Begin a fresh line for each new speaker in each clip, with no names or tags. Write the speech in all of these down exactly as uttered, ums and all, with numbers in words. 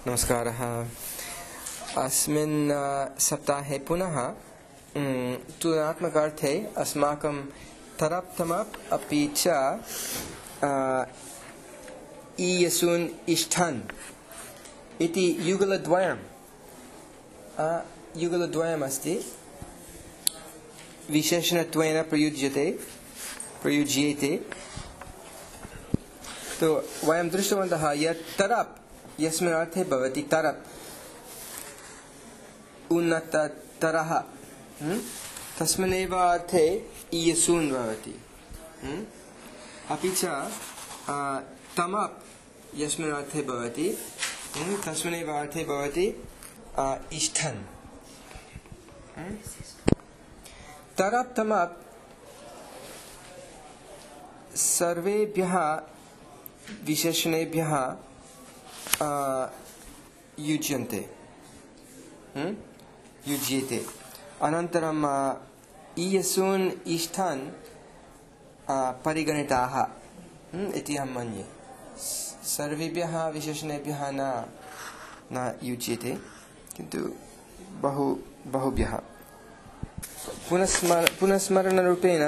नमस्कारः। अस्मिन् सप्ताहे पुनः तुलनात्मकार्थे अस्माकं तरप् तमप् अपि च ईयसून् इष्ठन् इति युगलद्वयं युगलद्वयम् अस्ति, विशेषणत्वेन प्रयुज्यते प्रयुज्येते। तो वयं दृष्टवन्तः यत् तरप् यस्मिन् अर्थे भवति तरप् उन्नततरः, तस्मिन्नेव अर्थे ईयसून् भवति। अपि च तमप् यस्मिन् अर्थे भवति तस्मिन्नेव अर्थे भवति इष्ठन्। तरप् तमप् सर्वेभ्यः विशेषणेभ्यः युज्यन्ते युज्येते। अनन्तरं ईयसून् इष्ठन् परिगणिताः इति अहं मन्ये। सर्वेभ्यः विशेषणेभ्यः न न युज्यते, किन्तु बहु बहुभ्यः। पुनस्मर पुनस्मरणरूपेण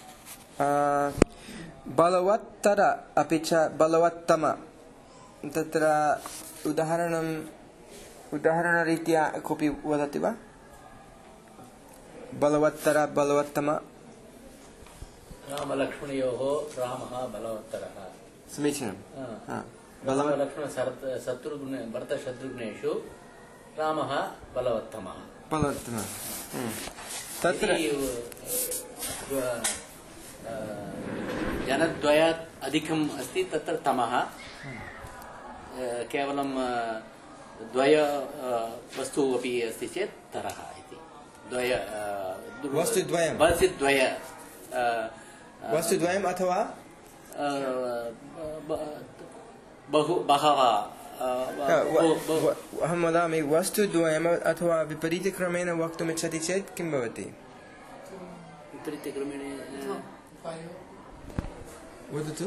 बलवत्तर अपि च बलवत्तम, तत्र उदाहरणम् उदाहरणरीत्या कोऽपि वदति वा? बलवत्तर बलवत्तम।
रामलक्ष्मणयोः रामः बलवत्तरः।
समीचीनं।
रामलक्ष्मण शत्रुघ्न भरतशत्रुघ्नेषु रामः बलवत्तमः।
बलवत्तमः। तत्र
जनद्वयात् अधिकम् अस्ति, तत्र तमः केवलं द्वय वस्तु अपि अस्ति चेत् तरः इति। द्वय
वस्तुद्वयं
वस्तुद्वय
वस्तुद्वयम् अथवा
बहु बहवः।
अहं वदामि वस्तुद्वयम् अथवा विपरीतक्रमेण वक्तुम् इच्छति चेत् किं भवति?
विपरीतक्रमेण
वदतु।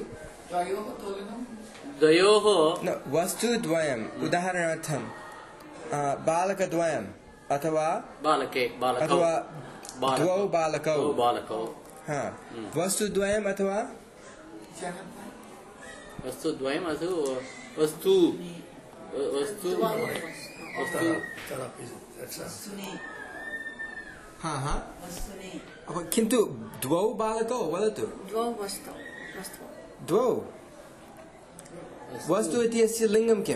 द्वयोः
न वस्तुद्वयम्, उदाहरणार्थं बालकद्वयम् अथवा
बालके
अथवा द्वौ बालकौ
बालकौ
हा वस्तुद्वयम् अथवा
वस्तुद्वयम् अथवा वस्तु वस्तु वस्तु
हा हा किन्तु द्वौ बालकौ वदतु।
द्वौ वस्तु वस्तु
द्वौ वस्तु इत्यस्य लिङ्गं किम्?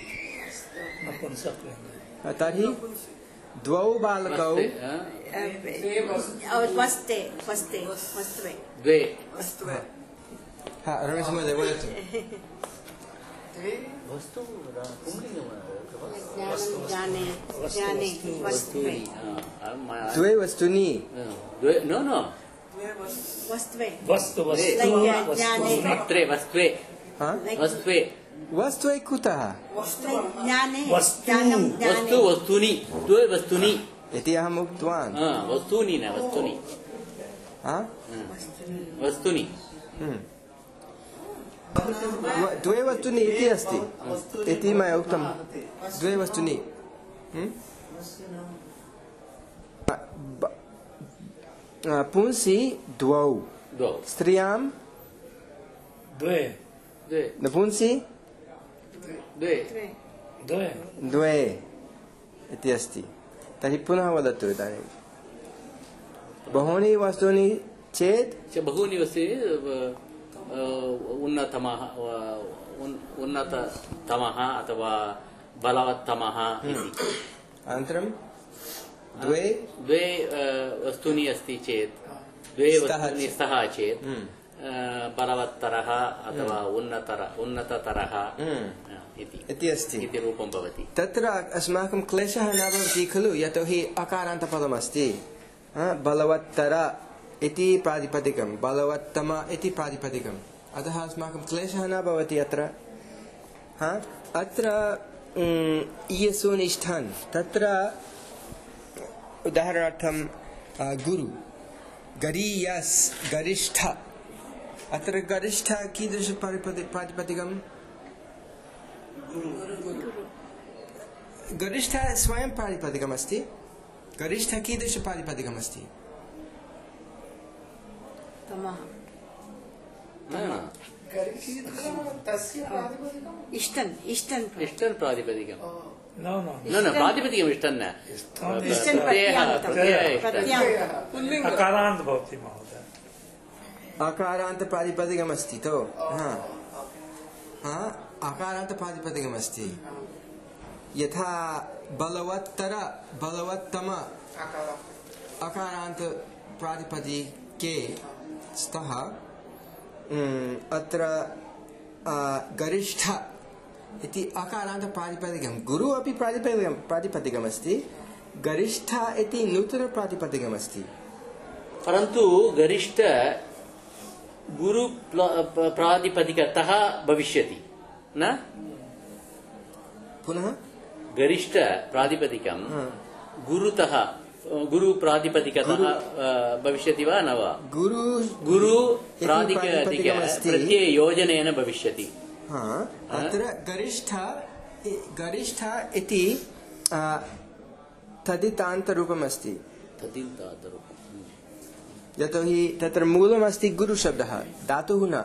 तर्हि द्वौ बालकौ
वस्ते वस्ते वस्त्वे
द्वे।
हा रमेश महोदय वदतु।
वस्तु
जाने जाने वस्त्वे
द्वे वस्तूनि।
द्वे नो नो
वस्त्वे
वस्तु वस्तु वस्त्वे वस्त्वे वस्त्वे
वस्त्वे कुतः?
ज्ञाने
वस्तु वस्तूनि द्वे वस्तूनि
इति अहम् उक्तवान्।
वस्तूनि न वस्तूनि वस्तूनि
द्वे वस्तूनि इति अस्ति इति मया उक्तं। द्वे वस्तूनि पुंसि द्वौ, स्त्रियां
द्वे
नपुंसि
द्वे
द्वे इति अस्ति। तर्हि पुनः वदतु। इदानीं बहूनि वस्तूनि चेत्
बहूनि वस्तूनि उन्नतमः उन्नततमः अथवा बलवत्तमः इति।
अनन्तरं द्वे
द्वे वस्तूनि अस्ति चेत् द्वे वस्तूनि स्तः चेत् बलवत्तरः अथवा उन्नतर उन्नततरः इति
अस्ति
इति रूपं भवति।
तत्र अस्माकं क्लेशः न भवति खलु, यतोहि अकारान्तपदमस्ति। बलवत्तर इति प्रातिपदिकं, बलवत्तम इति प्रातिपदिकम्, अतः अस्माकं क्लेशः न भवति अत्र। अत्र ईयसून् इष्ठन्, तत्र उदाहरणार्थं गुरु गरीयस् गरिष्ठ। अत्र गरिष्ठ कीदृश प्रातिपदिकं? गरिष्ठ स्वयं प्रातिपदिकमस्ति। गरिष्ठ कीदृश प्रातिपदिकमस्ति?
तमः eastern eastern
eastern प्रातिपदिकम्
No, no.
न न प्रातिपदिकम् इष्टन् न
इष्टन् प्रत्ययान्तम्
अकारान्त भवति महोदय।
अकारान्त प्रातिपदिकमस्ति तो हाँ हाँ अकारान्त प्रातिपदिकमस्ति। यथा बलवत्तर बलवत्तम अकारान्त प्रातिपदिके स्तः। अत्र गरिष्ठ इति अकारान्त प्रातिपदिकं गुरु अपि प्रातिपदिकं प्रातिपदिकमस्ति। गरिष्ठ इति नूतन प्रातिपदिकमस्ति।
परन्तु गरिष्ठ गुरु प्रातिपदिकतः भविष्यति न?
पुनः
गरिष्ठ प्रातिपदिकं गुरुतः गुरु प्रातिपदिकतः भविष्यति वा न वा? गुरु गुरु प्रातिपदिक प्रत्यययोजनेन भविष्यति।
हाँ अत्र गरिष्ठ गरिष्ठ इति तदितान्तरूपमस्ति।
तदितान्तरूपम्
यतोहि तत्र मूलमस्ति गुरुशब्दः धातुः न।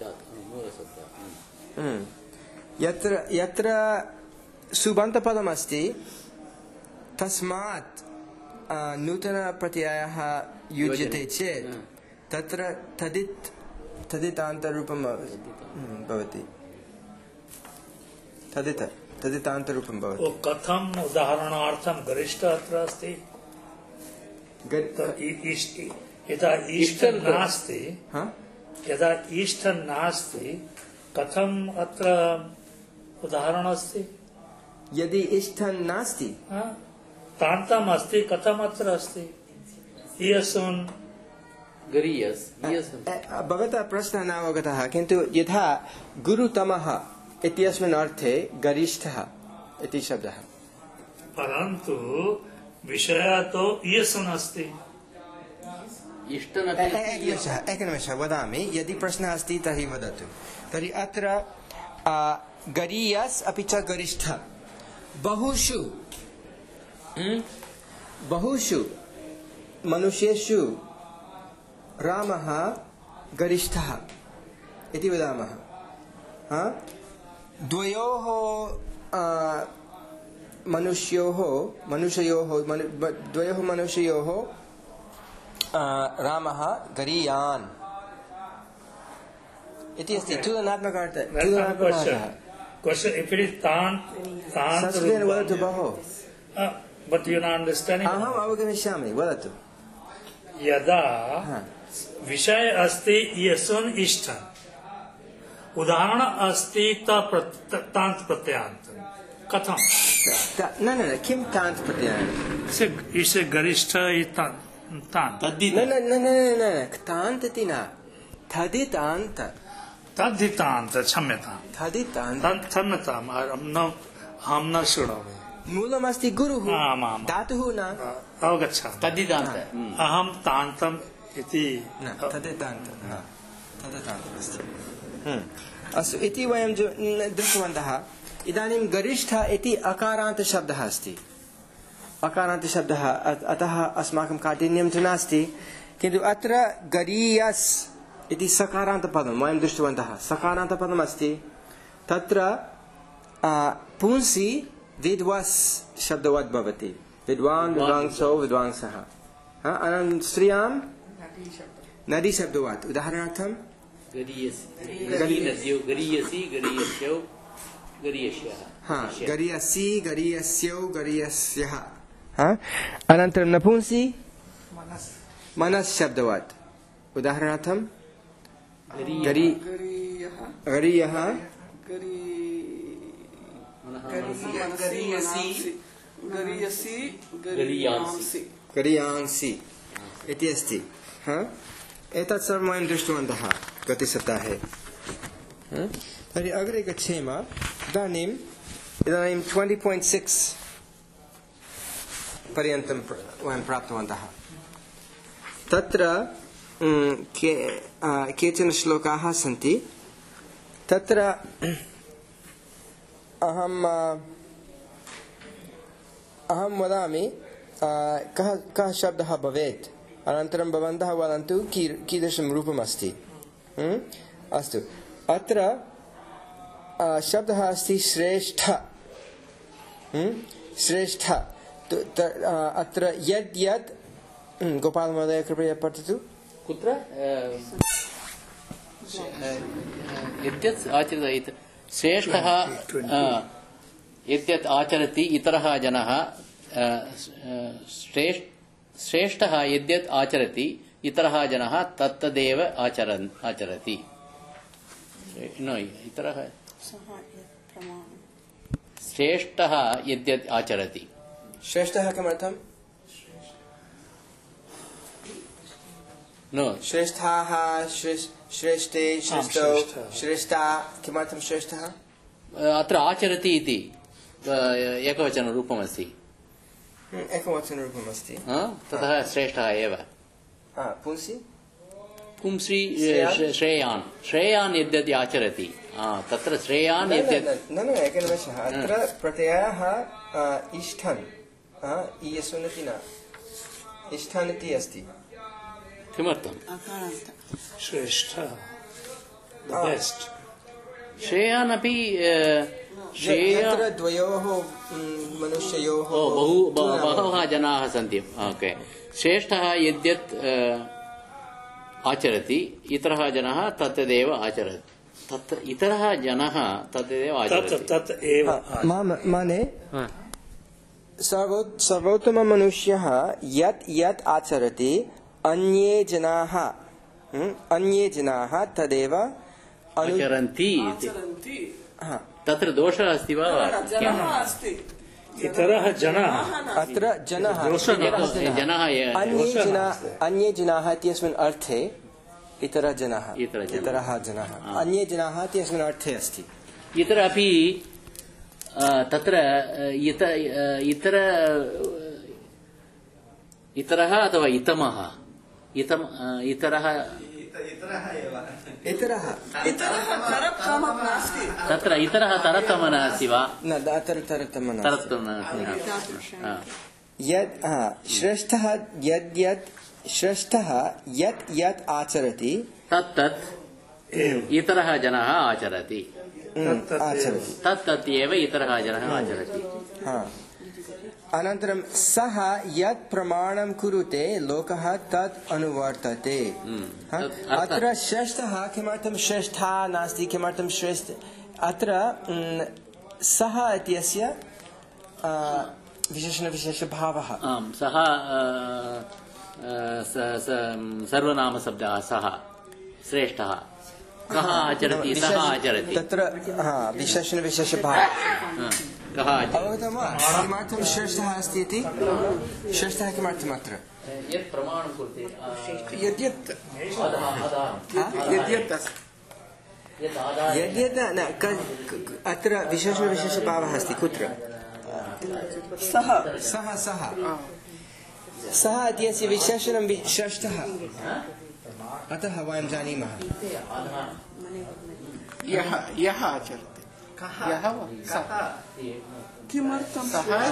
यत्र यत्र सुबन्तपदमस्ति तस्मात् नूतनप्रत्ययः युज्यते चेत् तत्र तदित् तदितान्तरूपं भवति। तदित तदितान्तरूपं भवति।
कथम् उदाहरणार्थं गरिष्ठ अत्र अस्ति? यदा इष्टं नास्ति यदा इष्टं नास्ति कथम् अत्र उदाहरणम् अस्ति?
यदि इष्टं नास्ति
तान्तम् अस्ति कथम् अत्र अस्ति? इयसुन्
गरीयस्
भवतः प्रश्नः न अवगतः किन्तु यथा गुरुतमः इत्यस्मिन् अर्थे गरिष्ठः इति शब्दः।
परन्तु विषयः तु इयसुन् अस्ति।
एकनिमेषः एकनिमेषः वदामि। यदि प्रश्नः अस्ति तर्हि वदतु। तर्हि अत्र गरीयस् अपि च गरिष्ठ बहुषु बहुषु मनुष्येषु रामः गरिष्ठः इति वदामः। द्वयोः मनुष्योः मनुष्ययोः द्वयोः मनुष्ययोः रामः गरीयान् इति अस्ति। तुलनात्मकार्थः संस्कृतेन वदतु भोः।
But you not understanding?
अहम् अवगमिष्यामि वदतु।
यदा विषय अस्ति यसुन् इष्टन् उदाहरण अस्ति तान्त प्रत्ययान्त कथं?
न न न किं तान्त प्रत्ययान्त?
इसे गरिष्ठ तान्त
न न न न न तान्त इति न तदितान्त
तद्धितान्त क्षम्यतां
तदितान्त
क्षम्यताम् अहं न शृणोमि।
मूलमस्ति गुरुः धातुः न
अवगच्छामि।
तद्धितान्त
अहं तान्तम् इति
तदितान्त तदितान्तमस्ति। अस्तु इति वयं दृष्टवन्तः। इदानीं गरिष्ठ इति अकारान्तशब्दः अस्ति। अकारान्तशब्दः अतः अस्माकं काठिन्यं तु नास्ति किन्तु अत्र गरीयस् इति सकारान्तपदं वयं दृष्टवन्तः। सकारान्तपदमस्ति तत्र पुंसि विद्वस् शब्दवत् भवति। विद्वान् विद्वांसो विद्वांसः। अनन्तरं स्त्रियां नदी शब्दवत्। उदाहरणार्थं
गरीयसी
गरीयसी गरीयस्यौ गरीयस्यः। अनन्तरं नपुंसि मनस् शब्दवत्। उदाहरणार्थं गरीयः गरीयांसि इति अस्ति। एतत् सर्वं वयं दृष्टवन्तः गतसप्ताहे। तर्हि अग्रे गच्छेम। इदानीम् इदानीं ट्वेण्टि पायिण्ट् सिक्स् पर्यन्तं वयं प्राप्तवन्तः। तत्र केचन श्लोकाः सन्ति। तत्र अहं अहं वदामि कः कः शब्दः भवेत् अनन्तरं भवन्तः वदन्तु की कीदृशं रूपम् अस्ति अस्तु अत्र शब्दः अस्ति श्रेष्ठ श्रेष्ठ अत्र यद् यत् गोपाल महोदय कृपया पठतु
कुत्र यद्यत् आचरति श्रेष्ठः यद्यत् आचरति इतरः जनः श्रेष्ठः यद्यत् आचरति इतरः जनः तत्तदेव आचरन् आचरति न इतरः श्रेष्ठः यद्यत् आचरति
श्रेष्ठः किमर्थं
नो
श्रेष्ठाः श्रेष्ठे श्रेष्ठौ श्रेष्ठा किमर्थं श्रेष्ठः
अत्र आचरति इति एकवचनरूपमस्ति
एकवचनरूपमस्ति
ततः श्रेष्ठः एव
पुंसि
पुंसि श्रेयान् श्रेयान् यद्यत् आचरति तत्र श्रेयान् यद्यत्
न न एकनिमेषः अत्र प्रत्ययः इष्ठन् इयसुनति न इष्ठन् इति अस्ति
किमर्थं
श्रेष्ठ बेस्ट
श्रेयान् अपि
यत्र द्वयोः मनुष्ययोः
बहु बहवः जनाः सन्ति ओके श्रेष्ठः यद्यत् आचरति इतरः जनः तत्तदेव आचरति तत् इतरः जनः तत्तदेव आचरति
तत् एव
माने सर्वोत्तममनुष्यः यत् यत् आचरति अन्ये जनाः अन्ये जनाः तदेव
आचरन्ति तत्र दोषः अस्ति वा
इतरः जनाः
अत्र जनः
जनः
अन्ये जनाः अन्ये जनाः इत्यस्मिन् अर्थे इतरः जनाः इतरः जनाः अन्ये जनाः इत्यस्मिन् अर्थे अस्ति
इतर अपि तत्र इतर इतरः अथवा इतमः इतम इतरः
इतरः
तत्र इतरः तरतमः नास्ति वा
न तरतमः
नास्ति
यत् श्रेष्ठः यद्यत् श्रेष्ठः यत् यत् आचरति
तत् तत् इतरः जनः आचरति
आचरति
तत् तत् एव इतरः जनः आचरति
अनन्तरं सः यत् प्रमाणं कुरुते लोकः तत् अनुवर्तते अत्र श्रेष्ठः किमर्थं श्रेष्ठा नास्ति किमर्थं श्रेष्ठ अत्र सः इत्यस्य विशेषणविशेषभावः
आम् सः सर्वनामशब्दः सः श्रेष्ठः कः आचरति सः आचरति
तत्र विशेषणविशेषभावः अवगतं वा किमर्थं श्रेष्ठः अस्ति इति श्रेष्ठः किमर्थम् अत्र
यत् प्रमाणं कुरुते
यद्यत् यद्यत् यद्यत् न अत्र विशेषणविशेषभावः अस्ति कुत्र सः सः सः सः इत्यस्य विशेषणं श्रेष्ठः अतः वयं जानीमः
यः यः आचरति यः किमर्थं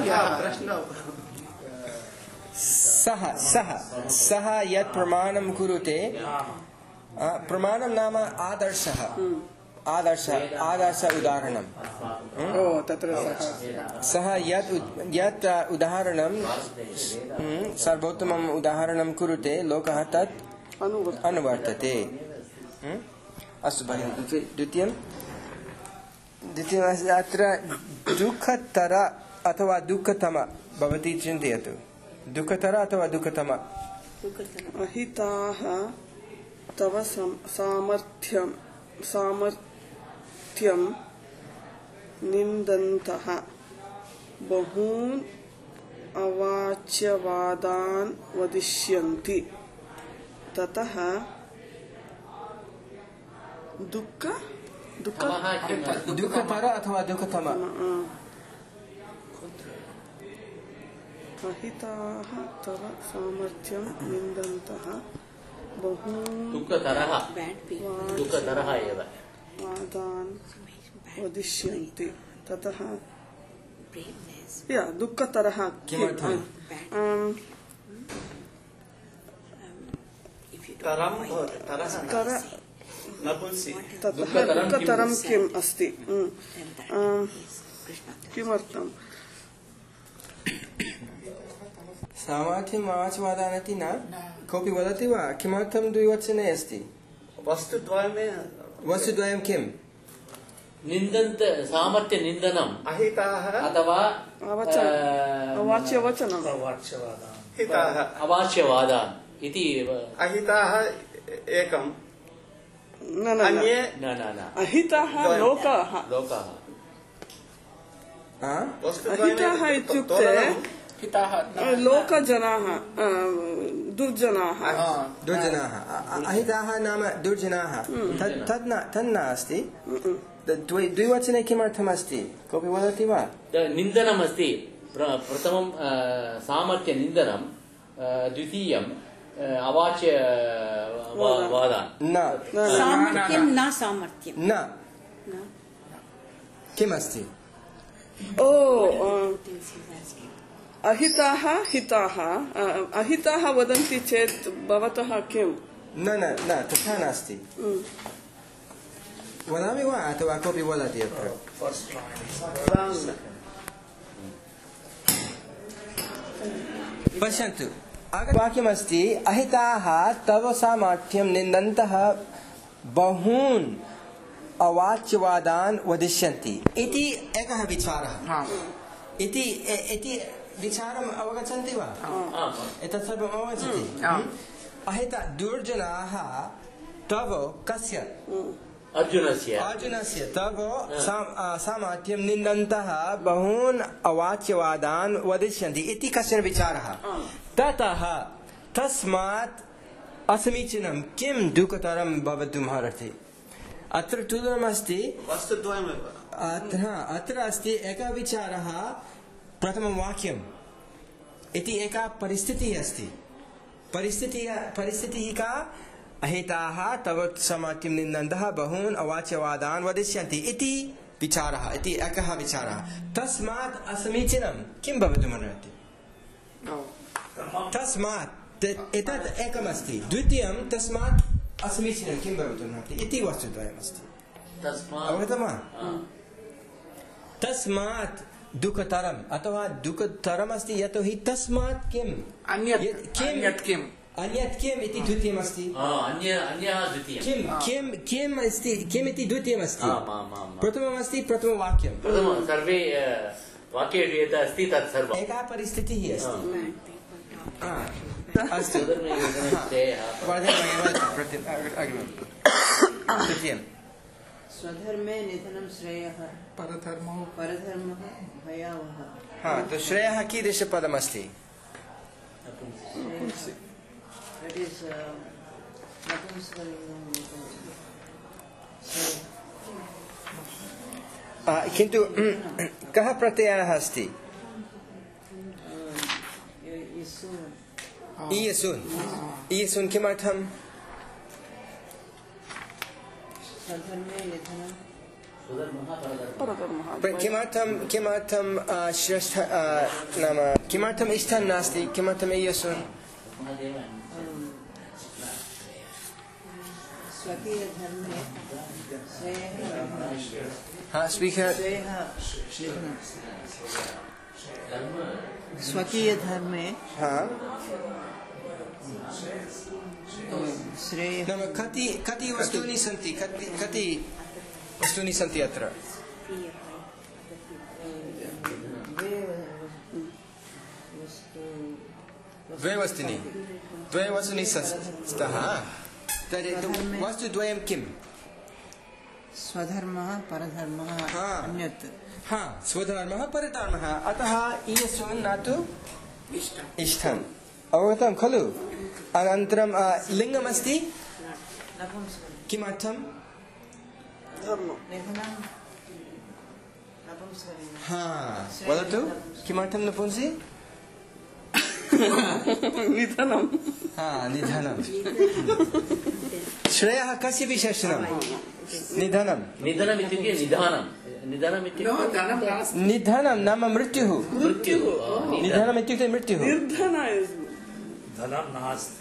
सः सः सः यत् प्रमाणं कुरुते प्रमाणं नाम आदर्शः आदर्शः आदर्श उदाहरणं सः यत् यत् उदाहरणं सर्वोत्तमम् उदाहरणं कुरुते लोकः तत् अनुवर्तते अस्तु भगिनि द्वितीयं द्वितीयम् अत्र दुःखतर अथवा दुःखतम भवती चिन्तयतु दुःखतर अथवा दुःखतम
अहिताः तव सामर्थ्यं सामर्थ्यं निन्दन्तः बहून् अवाच्यवादान् वदिष्यन्ति ततः दुःख
दुःखतर अथवा दुःखतम
अहिताः तव सामर्थ्यं निन्दन्तः बहून्
दुःखतरः दुःखतरः एव
वादान् वदिष्यन्ति ततः
braveness.
या दुःखतरः
किमर्थम्?
अम्,
If you don't
तरं
mind,
भवति, तरः
तर
नपुंसि
ततः
दुःखतरं किम्?
दुःखतरं किम् अस्ति अम्,
then that
um,
is Krishna.
किमर्थम्
सामर्थ्यम् आवाचवादानति न कोऽपि वदति वा किमर्थं द्विवचने अस्ति
वस्तुद्वयमे
वस्तुद्वयं किम्
निन्दन्त सामर्थ्य निन्दनम्
अहिताः
अथवा
अवचन
अ,
अवाच्यवचनम्
वाच्यवादाः हिताः
अवाच्यवादान् इति
अहिताः एकं
न न न
अन्ये
न न न
अहिताः लोकाः
लोकाः
हा?
अहिताः इत्युक्ते लोकजनाः अ, दुर्जनाः
दुर्जनाः अ- अ- अहिताः नाम दुर्जनाः तत् तद् न तन्न अस्ति द्वि द्विवचने किमर्थमस्ति कोऽपि वदति वा
निन्दनमस्ति प्र- प्रथमं अ, सामर्थ्य निन्दनं अ, द्वितीयं अ, अवाच्य वा- वादान्
न
सामर्थ्यं न सामर्थ्यं
न किमस्ति
ओ अ, अहिताः हिताः अ, अहिताः वदन्ति चेत् भवतः किम्
न न न तथा नास्ति वदामि वा अथवा कोऽपि वदति अत्र पश्यन्तु अग्रे वाक्यमस्ति अहिताः तव सामर्थ्यं निन्दन्तः बहून् अवाच्यवादान् वदिष्यन्ति इति एकः विचारः इति ए- इति विचारम् अवगच्छन्ति वा एतत् सर्वम् अवगच्छति अहिता दुर्जनाः तव कस्य
अर्जुनस्य
अर्जुनस्य तव साम- आ, सामर्थ्यं निन्दन्तः बहून् अवाच्यवादान् वदिष्यन्ति इति कश्चन विचारः ततः तस्मात् असमीचीनं किं दुःखतरं भवितुमर्हति अत्र तुलनमस्ति
वस्तुद्वयमेव
अत्र अत्र अस्ति एकः विचारः प्रथमं वाक्यम् इति एका परिस्थितिः अस्ति परिस्थितिः परिस्थितिः का अहिताः तव सामर्थ्यं निन्दन्तः बहून् अवाच्यवादान् वदिष्यन्ति इति विचारः इति एकः विचारः तस्मात् असमीचीनं किं भवितुमर्हति तस्मात् एतत् एकमस्ति द्वितीयं तस्मात् असमीचीनं किं भवितुमर्हति इति वस्तुद्वयमस्ति
तस्मात्
अवगतं वा तस्मात् दुःखतरम् अथवा दुःखतरमस्ति यतोहि तस्मात् किम्
अन्यत्
यत् किम्
अन्यत् किम्
अन्यत् किम् इति द्वितीयमस्ति
आ, अन्य अन्यः द्वितीयं
किं किं किम् अस्ति किम् इति द्वितीयमस्ति
आम्, आम्, आम्।
प्रथममस्ति प्रथमवाक्यं
प्रथमं सर्वे अ, वाक्ये यत् अस्ति तत् सर्वम्
एका परिस्थितिः अस्ति हा, अस्तु
श्रेयः
वर्धनमेव प्रति- अग्रिमं तृतीयं
स्वधर्मे निधनं श्रेयः
परधर्मो
परधर्मः भयावहः
हा तो श्रेयः कीदृशपदमस्ति
That is uh, नपुंसकलिङ्गं श्रेयः
आ, किन्तु कः प्रत्ययः अस्ति
यीशु
ईयसून् ईयसून् किमर्थम्
स्वधर्मे निधनं
परधर्मः
किमर्थं किमर्थं आ, श्रेष्ठ आ, नाम किमर्थम् इष्टं नास्ति किमर्थम् ईयसून्
स्वकीयधर्मे श्रेयः
हा स्वीकृत
श्रेयः स्वकीयधर्मे
हा
श्रेयः
नाम कति कति वस्तूनि सन्ति कति कति वस्तूनि सन्ति अत्र द्वे वस्तूनि द्वे वस्तूनि स्तः तर्हि वस्तुद्वयं किम्
स्वधर्मः परधर्मः
हा।
अन्यत्
हा स्वधर्मः परधर्मः अतः ईयसून् न तु इष्टम् अवगतं खलु अनन्तरं आ, लिङ्गमस्ति
नपुंसकलिङ्गं
किमर्थं
धर्म
निधनं नपुंसकलिङ्गं
हा वदतु किमर्थं नपुंसि
निधनं
हा निधनं श्रेयः कस्य विशेषणं निधनं
निधनम् इत्युक्ते निधानं निधनम् इत्युक्ते
निधनं नाम मृत्युः
मृत्युः
निधनम् इत्युक्ते मृत्युः
निर्धना is
धनं नास्ति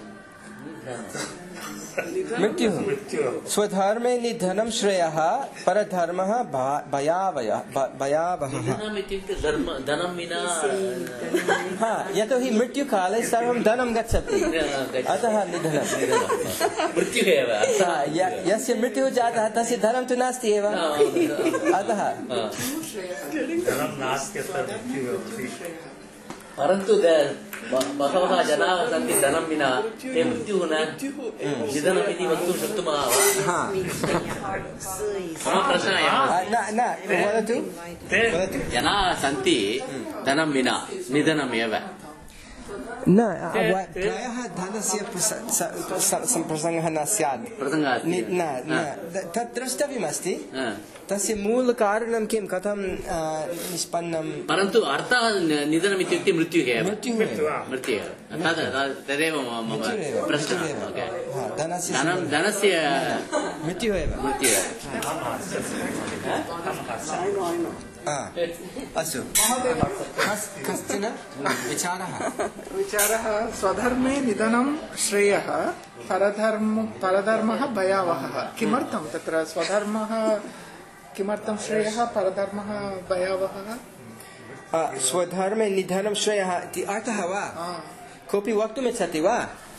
मृत्युः स्वधर्मे निधनं श्रेयः परधर्मः भयावहः भयावहः
निधनम् इत्युक्ते धर्म धनं विना
हा यतोहि मृत्युकाले सर्वं धनं गच्छति अतः निधनं
मृत्युः एव
हा, य- यस्य मृत्युः जातः तस्य धनं तु नास्ति एव अतः
धनं नास्ति अत्र मृत्युः अस्ति
परन्तु बहवः जनाः सन्ति धनं विना ते मृत्युः न निधनम् इति वक्तुं शक्नुमः वा?
हा
मम प्रश्नः अयम्।
न न वदतु
ते
वदतु
जनाः सन्ति धनं विना निधनम् एव
न व- प्रायः धनस्य प्रस- स- स- सम्प्रसङ्गः न स्यात्
प्रसङ्गः अस्ति।
नि- न न द- तत् द्रष्टव्यमस्ति
हा।
तस्य मूलकारणं किं कथं आ, निष्पन्नं
परन्तु अर्थः न- निधनम् इत्युक्ते मृत्युः एव
मृत्युः एव।
मृत्युः एव तद् तद्- तदेव मम मम
मृत्युरेव,
प्रश्नः
मृत्युरेव।
ओके।
हा, धनस्य
धनं धनस्य
मृत्युः एव
मृत्युः एव
हा, अस्तु कस्- कश्चन विचारः
विचारः स्वधर्मे निधनं श्रेयः परधर्म परधर्मः भयावहः किमर्थं तत्र स्वधर्मः किमर्थं श्रेयः परधर्मः भयावहः
आ, स्वधर्मे निधनं श्रेयः इति अर्थः वा कोऽपि वक्तुमिच्छति वा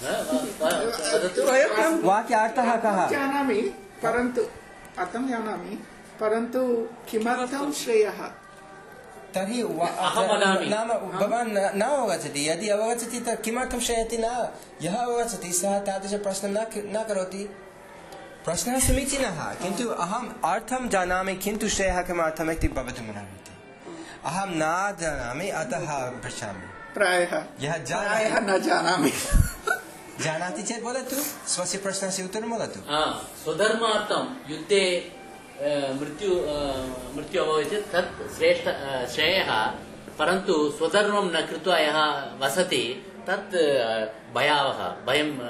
वाक्यार्थः कः
जानामि परन्तु अर्थं जानामि परन्तु किमर्थं श्रेयः
तर्हि वा-
अहं वदामि।
नाम भवान् न न अवगच्छति यदि अवगच्छति तर्हि किमर्थं श्रेयति न यः अवगच्छति सः तादृशप्रश्नं न न करोति प्रश्नः समीचीनः किन्तु अहम् अर्थं जानामि किन्तु श्रेयः किमर्थम् इति भवितुमर्हति अहं न जानामि अतः पृच्छामि
प्रायः
यः
प्रायः
जानाति
न जानामि
जानाति चेत् वदतु स्वस्य प्रश्नस्य उत्तरं वदतु
हा, स्वधर्मार्थं युद्धे अ, मृत्यु अ, मृत्यु अभवत् चेत् तत् श्रेष्ठ अ, श्रेयः परन्तु स्वधर्मं न कृत्वा यः वसति तत् अ, भयावहः भयं अ,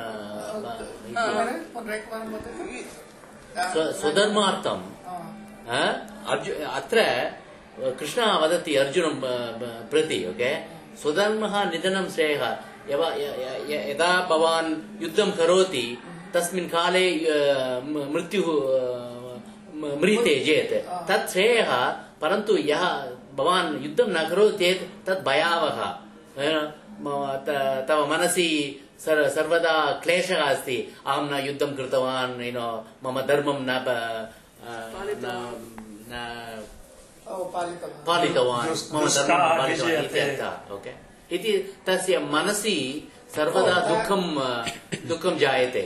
इति। स्व- स्वधर्मार्थं अ, अर्जु- अत्र कृष्णः वदति अर्जुनं अ, ब- प्रति ओके स्वधर्मः निधनं श्रेयः यव- य- य- य- यदा भवान् युद्धं करोति तस्मिन् काले अ, म- मृत्युः अ, म- म्रियते चेत् तत् श्रेयः परन्तु यः भवान् युद्धं न करोति चेत् तत् भयावहः अ, म- त- तव मनसि सर्- सर्वदा क्लेशः अस्ति अहं न युद्धं कृतवान् नो मम धर्मं न प- अ, न- न पालितवान् मम धर्मं पालितवान् इति अर्थः ओके इति तस्य मनसि सर्वदा दुःखं अ, दुःखं जायते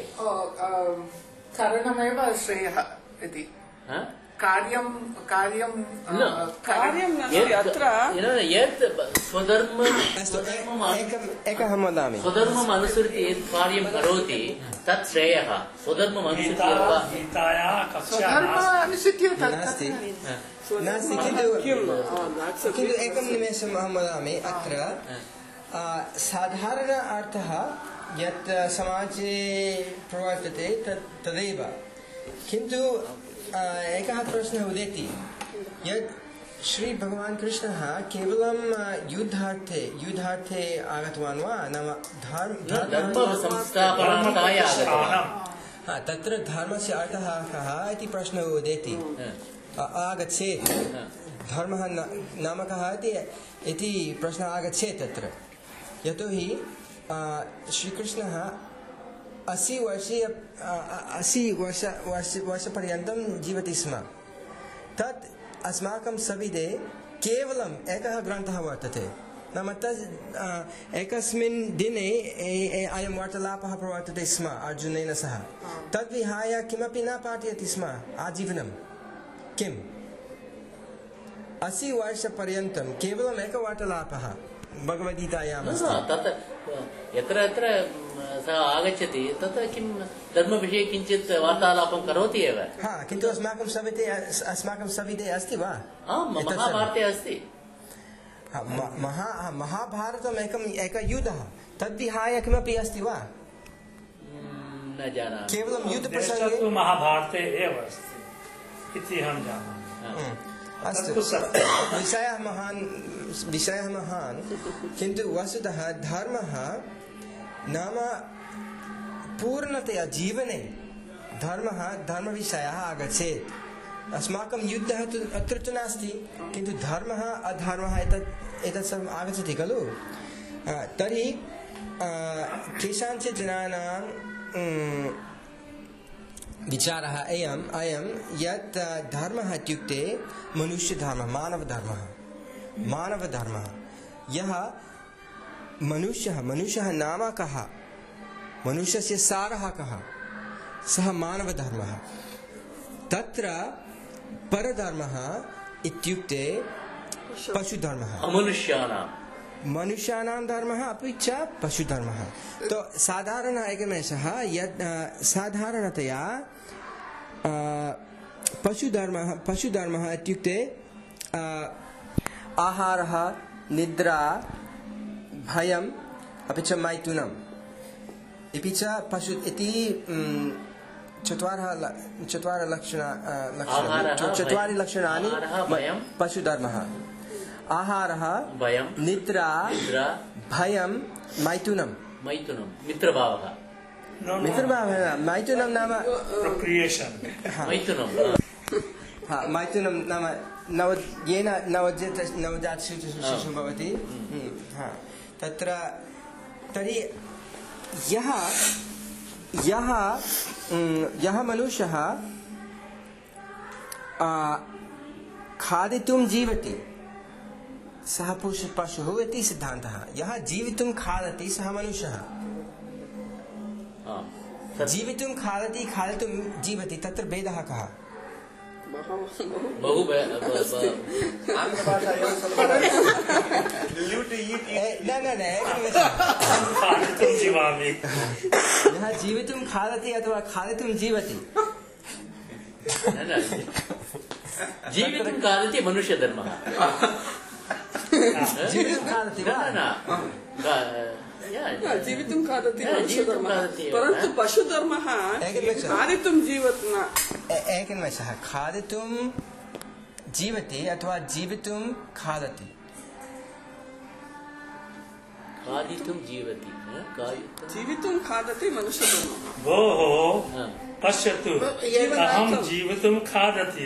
कारणमेव श्रेयः इति
ह?
कार्यं कार्यं
न,
कार्यं नास्ति
यत्
अत्र
you know, यत् स्वधर्म
अस्तु एकम् एकम् वदामि
स्वधर्मम् अनुसृत्य यत् कार्यं करोति तत् श्रेयः स्वधर्मम् अनुसृत्य
गीता
एव-
गीतायाः कक्षा
स्वधर्म
नास्ति
अनुसृत्य तत्
नास्ति
ह.
नास्ति किन्तु
किं that's a
किन्तु
big
एकं निमेषम् अहं वदामि अत्र आ, साधारण अर्थः यत् समाजे प्रवर्तते तत् तदेव किन्तु आ, एकः प्रश्नः उदेति यत् श्री भगवान् कृष्णः केवलं आ, युद्धार्थे युद्धार्थे आगतवान् वा नाम धर्म
धर्म
धर्मः
संस्थापनार्थाय आगतवान्
हा, तत्र धर्मस्य अर्थः कः इति प्रश्नः उदेति आ- आगच्छेत् धर्मः न- नाम कः इति इति प्रश्नः आगच्छेत् तत्र यतोहि आ, श्रीकृष्णः अशी वर्षीय आ, अशी वर्ष वर्ष वर्षपर्यन्तं जीवति स्म तत् अस्माकं सविधे केवलम् एकः ग्रन्थः वर्तते नाम तत् आ, एकस्मिन् दिने ए- ए- अयं वार्तालापः प्रवर्तते स्म अर्जुनेन सह तद्विहाय किमपि न पाठयति स्म आजीवनं किम् अशी वर्षपर्यन्तं केवलम् एकः वार्तालापः भगवद्गीतायाम्
न,
अस्ति
तत् यत्र यत्र सः आगच्छति तत्र किं धर्मविषये किञ्चित् वार्तालापं करोति एव
हा किन्तु अस्माकं सविधे अस्माकं सविधे अस्ति वा
आम्
एतत् सर्वं?
महाभारते अस्ति
हा, म- महा महाभारतम् एकम् एकः युद्धः तद्विहाय किमपि अस्ति वा
न न जानामि
केवलं
देशः
युद्धप्रसङ्गे
तु महाभारते एव अस्ति इति अहं जानामि
अस्तु विषयः महान् विषयः महान् किन्तु वस्तुतः धर्मः नाम पूर्णतया जीवने धर्मः धर्मविषयः आगच्छेत् अस्माकं युद्धः तु अत्र तु नास्ति किन्तु धर्मः अधर्मः एतत् एतत् सर्वम् आगच्छति खलु तर्हि केषाञ्चित् जनानां विचारः अयम् अयं यत् धर्मः इत्युक्ते मनुष्यधर्मः मानवधर्मः मानवधर्मः यः मनुष्यः मनुष्यः नाम कः मनुष्यस्य सारः कः सः मानवधर्मः तत्र परधर्मः इत्युक्ते पशुधर्मः
अमनुष्याणां
मनुष्याणां धर्मः अपि च पशुधर्मः तो साधारण एकमेषः यत् साधारणतया पशुधर्मः पशुधर्मः इत्युक्ते आहारः निद्रा भयम् अपि च मैथुनम् अपि च पशु इति चत्वारः चत्वारः लक्षण लक्षणानि चत्वारि लक्षणानि पशुधर्मः आहारः
भयं
निद्रा
निद्रा
भयं मैथुनं
मैथुनं मित्रभावः
मित्रभावः मैथुनं नाम
प्रोक्रिएशन
मैथुनं
हा मैथुनं नाम नव येन नवजात नवजात शिशुः भवति हा तत्र तर्हि यः यः यः मनुष्यः खादितुं जीवति सः पशुः इति सिद्धान्तः यः जीवितुं खादति सः मनुष्यः जीवितुं खादति खादितुं जीवति तत्र भेदः कः
बहु
न न न यः जीवितुं खादति अथवा खादितुं जीवति
जीवितुं खादति मनुष्यधर्मः
जीवितुं खादति वा
जीवितुं खादति मनुष्यधर्मः परन्तु पशुधर्मः खादितुं जीवति न
एकनिमेषः खादितुं जीवति अथवा जीवितुं खादति
खादितुं जीवति
जीवितुं खादति मनुष्यधर्मः
भोः पश्यतु अहं जीवितुं खादति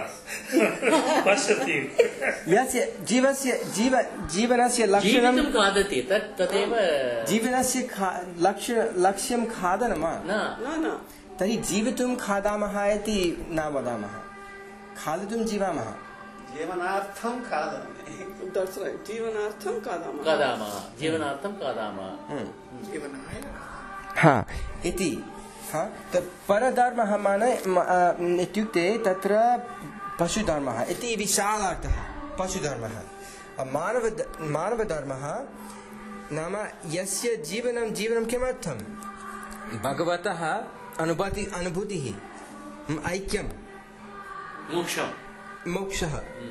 पश्यति
यस्य जीवस्य जीव जीवनस्य लक्षणं
जीवितुं खादति तत् तदेव
जीवनस्य लक्ष्य लक्ष्यं खादनं वा
न
न
तर्हि जीवितुं खादामः इति न वदामः खादितुं जीवामः
जीवनार्थं खादामः
That's right. जीवनार्थं खादामः
खादामः जीवनार्थं खादामः
जीवनाय
हा इति हा तत् परधर्मः माने इत्युक्ते तत्र पशुधर्मः इति विशालार्थः पशुधर्मः मानव मानवधर्मः नाम यस्य जीवनं जीवनं किमर्थं भगवतः अनुभूति अनुभूतिः ऐक्यं
मोक्षं
मोक्षः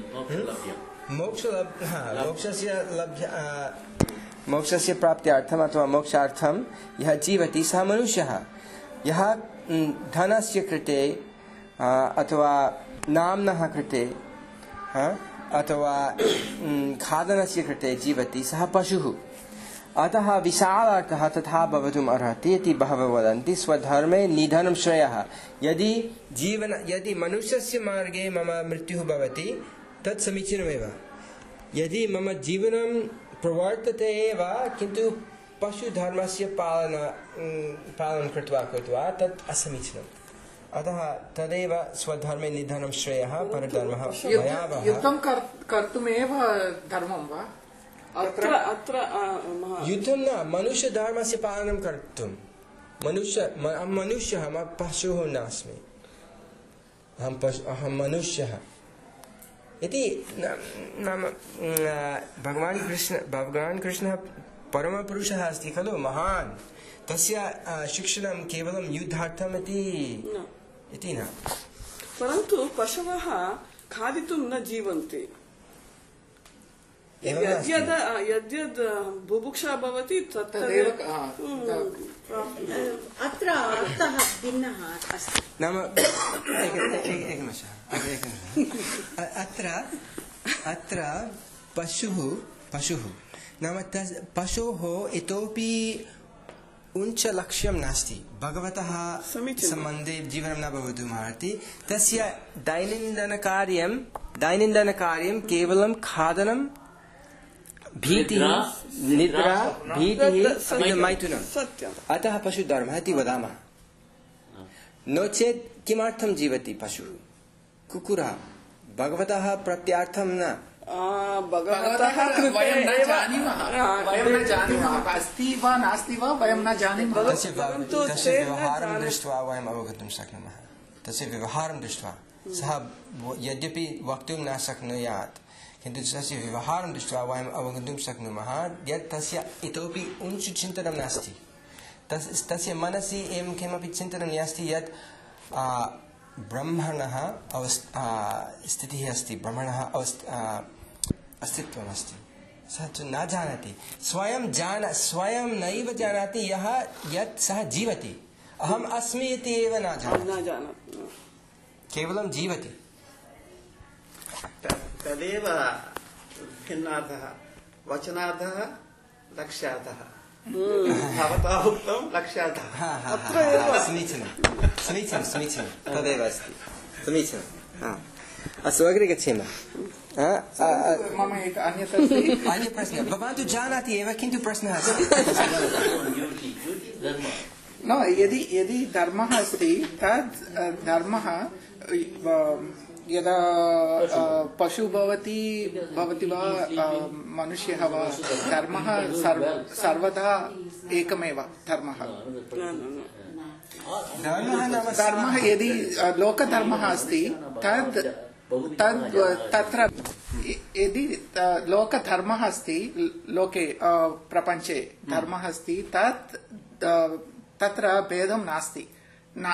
मोक्ष मोक्षस्य लभ्य मोक्षस्य प्राप्त्यार्थम् अथवा मोक्षार्थं यः जीवति सः मनुष्यः यः धनस्य कृते अथवा नाम्नः कृते अथवा खादनस्य कृते जीवति सः पशुः अतः विशालार्थः तथा भवितुम् अर्हति इति बहवः वदन्ति स्वधर्मे निधनं श्रेयः यदि जीवन यदि मनुष्यस्य मार्गे मम मृत्युः भवति तत् समीचीनमेव यदि मम जीवनं प्रवर्तते एव किन्तु पशुधर्मस्य पालन पालनं कृत्वा कृत्वा तत् असमीचीनम् अतः तदेव स्वधर्मे निधनं श्रेयः परधर्मः भयावहः
युद्धं कर्तुमेव धर्मं वा
अत्र अत्र
युद्धं न मनुष्यधर्मस्य पालनं कर्तुं मनुष्य अहं मनुष्यः मम पशुः नास्मि अहं पशु अहं मनुष्यः इति नाम भगवान् कृष्ण भगवान् कृष्णः परमपुरुषः अस्ति खलु महान् तस्य शिक्षणं केवलं युद्धार्थम् इति इति न
परन्तु पशवः खादितुं न जीवन्ति यद्यद् यद्यद् बुभुक्षा भवति
तदेव
अत्र अर्थः भिन्नः अस्ति
नाम एकनिमेषः अत्र अत्र पशुः पशुः नाम तस् पशोः इतोपि उच्चलक्ष्यं नास्ति भगवतः सम्बन्धे जीवनं न भवितुम् अर्हति तस्य दैनन्दिनकार्यं दैनन्दिनकार्यं केवलं खादनं भीतिः निद्रा भीतिः मैथुनं अतः पशुधर्मः इति वदामः नो चेत् किमर्थं जीवति पशुः कुक्कुरः भगवतः प्रत्यार्थं न
भगवतः वयं न जानीमः वयं न जानीमः अस्ति वा नास्ति वा वयं न जानीमः
तस्य व्यवहारं दृष्ट्वा वयम् अवगन्तुं शक्नुमः तस्य व्यवहारं दृष्ट्वा सः यद्यपि वक्तुं न शक्नुयात् किन्तु तस्य व्यवहारं दृष्ट्वा वयम् अवगन्तुं शक्नुमः यत् तस्य इतोपि उञ्च चिन्तनं नास्ति तस्य मनसि एवं किमपि चिन्तनं नास्ति यत् ब्रह्मणः स्थितिः अस्ति ब्रह्मणः अस्तित्वम् अस्ति सः च न जानाति स्वयं जान स्वयं नैव जानाति यः यत् सः जीवति अहम् अस्मि इति एव न जानाति केवलं जीवति
तदेव भिन्नार्थः वचनार्थः लक्ष्यार्थः भवता उक्तं लक्ष्यार्थः
समीचीनं समीचीनं समीचीनं तदेव अस्ति समीचीनं अस्तु अग्रे गच्छेम
मम एक अन्यत् अस्ति
अन्य प्रश्नः भवान् तु जानाति एव किन्तु प्रश्नः अस्ति
न यदि यदि धर्मः अस्ति तद् धर्मः यदा पशु भवति भवति वा मनुष्यः वा धर्मः सर्वदा एकमेव धर्मः धर्मः यदि लोकधर्मः अस्ति तद् तद् तत्र यदि लोकधर्मः अस्ति लोके प्रपञ्चे धर्मः अस्ति तत् तत्र भेदं नास्ति न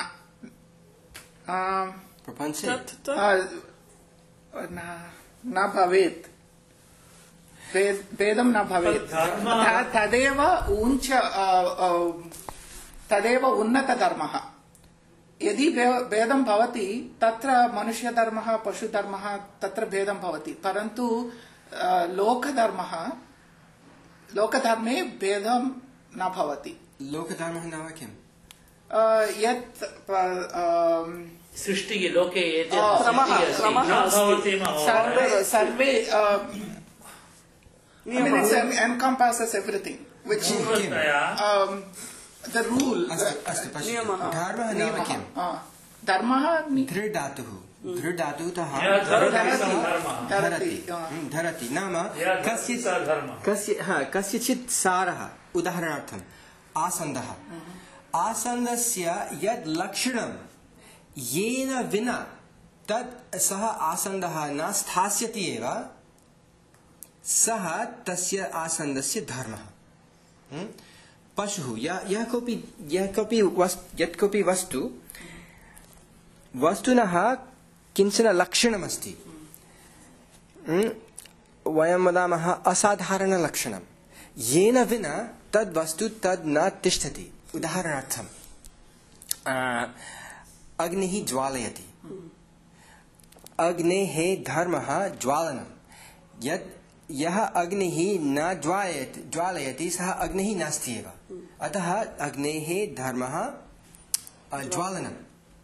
प्रपञ्चे
न भवेत् भेदं न भवेत् तदेव उच्च तदेव उन्नतधर्मः यदि भेदं भवति तत्र मनुष्यधर्मः पशुधर्मः तत्र भेदं भवति परन्तु लोकधर्मः लोकधर्मे भेदं न भवति
लोकधर्मः नाम किं
यत्
सृष्टिः लोके
सर्वे सर्वे encompasses everything which um, the rule
धर्मः नाम किं
धर्मः
धृ धातुः धृ धातुतः धरति धरति नाम कस्य कस्यचित् सारः उदाहरणार्थम् आसन्दः आसन्दस्य यद् लक्षणं येन विना तत् सः आसन्दः न स्थास्यति एव सः तस्य आसन्दस्य धर्मः पशुः यः कोऽपि यः कोऽपि यत् कोऽपि वस्तु वस्तुनः किञ्चन लक्षणमस्ति वयं वदामः असाधारणलक्षणं येन विना तद् वस्तु तद् न तिष्ठति उदाहरणार्थम् अग्निः ज्वालयति अग्नेः धर्मः ज्वालनं यत् यः अग्निः न ज्वालयति ज्वालयति सः अग्निः नास्ति एव अतः अग्नेः धर्मः ज्वालनं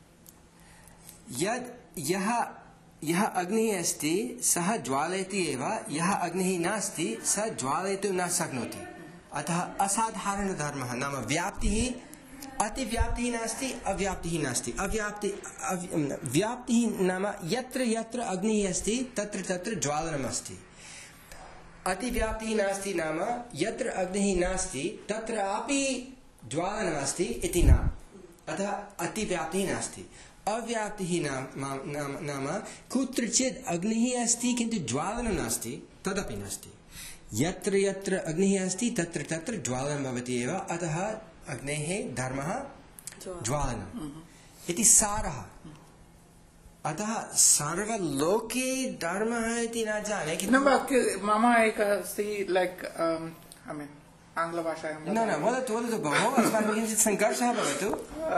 यद् यः यः अग्निः अस्ति सः ज्वालयति एव यः अग्निः नास्ति सः ज्वालयितुं न शक्नोति अतः असाधारणधर्मः नाम व्याप्तिः अतिव्याप्तिः नास्ति अव्याप्तिः नास्ति अव्याप्ति व्याप्तिः नाम यत्र यत्र अग्निः अस्ति तत्र तत्र ज्वालनम् अस्ति अतिव्याप्तिः नास्ति नाम यत्र अग्निः नास्ति तत्रापि ज्वालनमस्ति इति न अतः अतिव्याप्तिः नास्ति अव्याप्तिः नाम नाम कुत्रचित् अग्निः अस्ति किन्तु ज्वालनं नास्ति तदपि नास्ति यत्र यत्र अग्निः अस्ति तत्र तत्र ज्वालनं भवति एव अतः अग्नेः धर्मः ज्वालनम् इति सारः अतः सर्वलोके धर्मः इति न जाने
न मम एकः अस्ति लैक् ऐ मीन् आङ्ग्लभाषायां
न न वदतु वदतु भोः अस्माभिः किञ्चित् सङ्घर्षः भवतु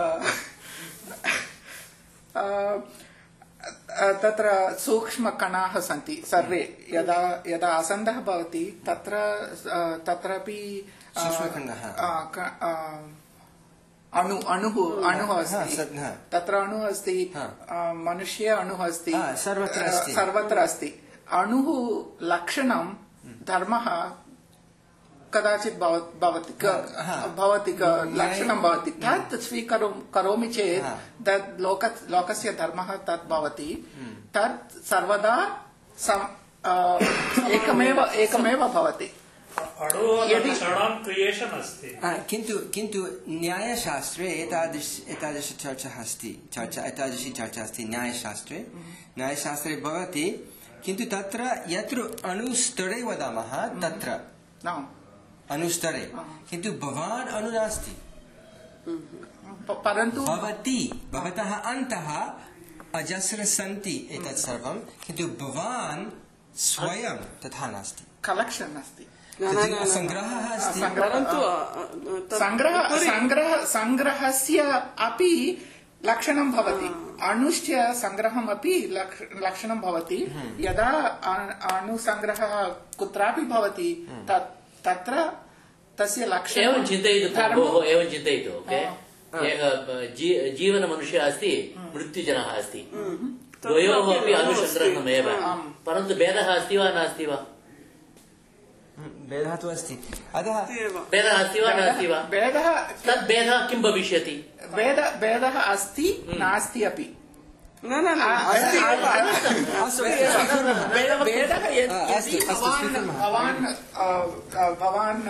तत्र सूक्ष्मकणाः सन्ति सर्वे यदा यदा आसन्दः भवति तत्र तत्रापि
सूक्ष्मकणः
अणु अणुः अणुः अस्ति तत्र अणुः अस्ति मनुष्य अणुः अस्ति
सर्वत्र अस्ति
सर्वत्र अस्ति अणुः लक्षणं धर्मः कदाचित् भवति भवति लक्षणं भवति तत् स्वीकरोमि चेत् तद् लोक लोकस्य धर्मः तत् भवति तत् सर्वदा एकमेव एकमेव भवति
किन्तु किन्तु न्यायशास्त्रे एतादृश एतादृश चर्चा अस्ति चर्चा एतादृशी चर्चा अस्ति न्यायशास्त्रे न्यायशास्त्रे भवति किन्तु तत्र यत्र अणुस्तरे वदामः तत्र अणुस्तरे किन्तु भवान् अणु नास्ति
परन्तु
भवति भवतः अन्तः अजस्र सन्ति एतत् सर्वं किन्तु भवान् स्वयं तथा नास्ति
कलेक्शन् अस्ति
संग्रहः अस्ति
परन्तु संग्रह संग्रह संग्रहस्य अपि लक्षणं भवति अणुश्च संग्रहमपि लक्षणं भवति यदा अणुसंग्रहः कुत्रापि भवति तत्र तस्य लक्ष्यं
एवं चिन्तयतु एवं चिन्तयतु ओके जीवनमनुष्यः अस्ति मृत्युजनः अस्ति द्वयोः अपि अणुसंग्रहणमेव परन्तु भेदः अस्ति वा नास्ति वा
भेदः तु अस्ति अतः
भेदः अस्ति वा नास्ति वा
भेदः
तद् भेदः किं भविष्यति
भेद भेदः अस्ति नास्ति अपि न न न भेदः यदि भवान् भवान्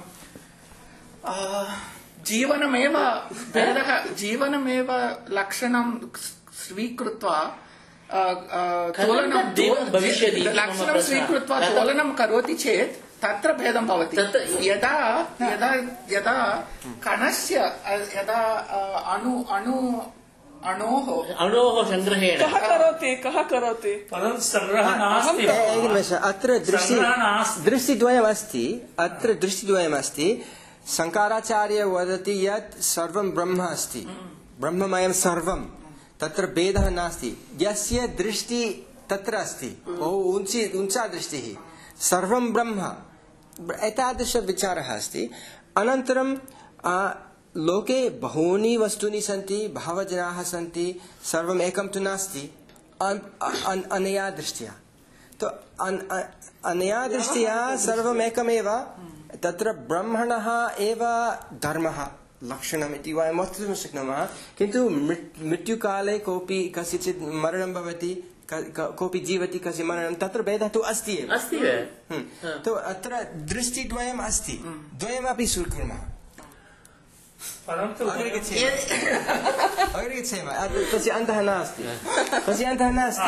जीवनमेव भेदः जीवनमेव लक्षणं स्वीकृत्वा तोलनं
भविष्यति
लक्षणं स्वीकृत्वा तोलनं करोति चेत् तत्र भेदं भवति यदा यदा यदा कणस्य यदा अणु अणु अणोः
अणोः संग्रहेण
कः करोति कः करोति
परन्तु संग्रहः नास्ति
अत्र दृष्टि दृष्टिद्वयमस्ति अत्र दृष्टिद्वयमस्ति शङ्कराचार्य वदति यत् सर्वं ब्रह्म अस्ति ब्रह्ममयं सर्वं तत्र भेदः नास्ति यस्य दृष्टि तत्र अस्ति बहु उञ्ची उञ्चा दृष्टिः सर्वं ब्रह्म एतादृशविचारः अस्ति अनन्तरं लोके बहूनि वस्तूनि सन्ति बहवः जनाः सन्ति सर्वम् एकं तु नास्ति अनया दृष्ट्या तो अनया दृष्ट्या सर्वम् एकमेव तत्र ब्रह्मणः एव धर्मः लक्षणम् इति वयं वक्तुं शक्नुमः किन्तु मृत्युकाले कोऽपि कस्यचित् मरणं भवति कोऽपि जीवति कस्य मरणं तत्र भेदः तु अस्ति एव
अस्ति
तो अत्र दृष्टिद्वयम् अस्ति द्वयमपि स्वीकुर्मः
परन्तु
अग्रे गच्छेम तस्य अन्तः नास्ति तस्य अन्तः नास्ति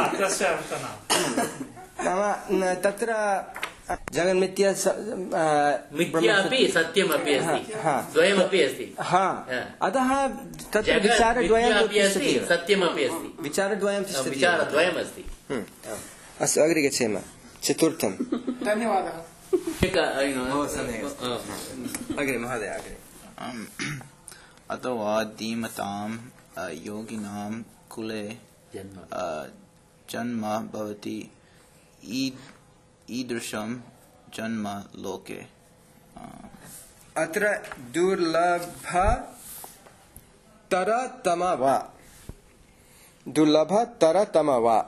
नाम तत्र जगन्मिथ्या
मिथ्यापि सत्यमपि अस्ति द्वयमपि अस्ति
अतः तत्र विचारद्वयम्
अस्ति सत्यमपि अस्ति
विचारद्वयं
विचारद्वयम् अस्ति
अस्तु अग्रे गच्छेम चतुर्थं
धन्यवादः
अग्रे महोदय अग्रे
अथवा धीमतां योगिनां कुले जन्म भवति ईदृशं जन्म लोके
अत्र दुर्लभतरतम वा दुर्लभतरतम वा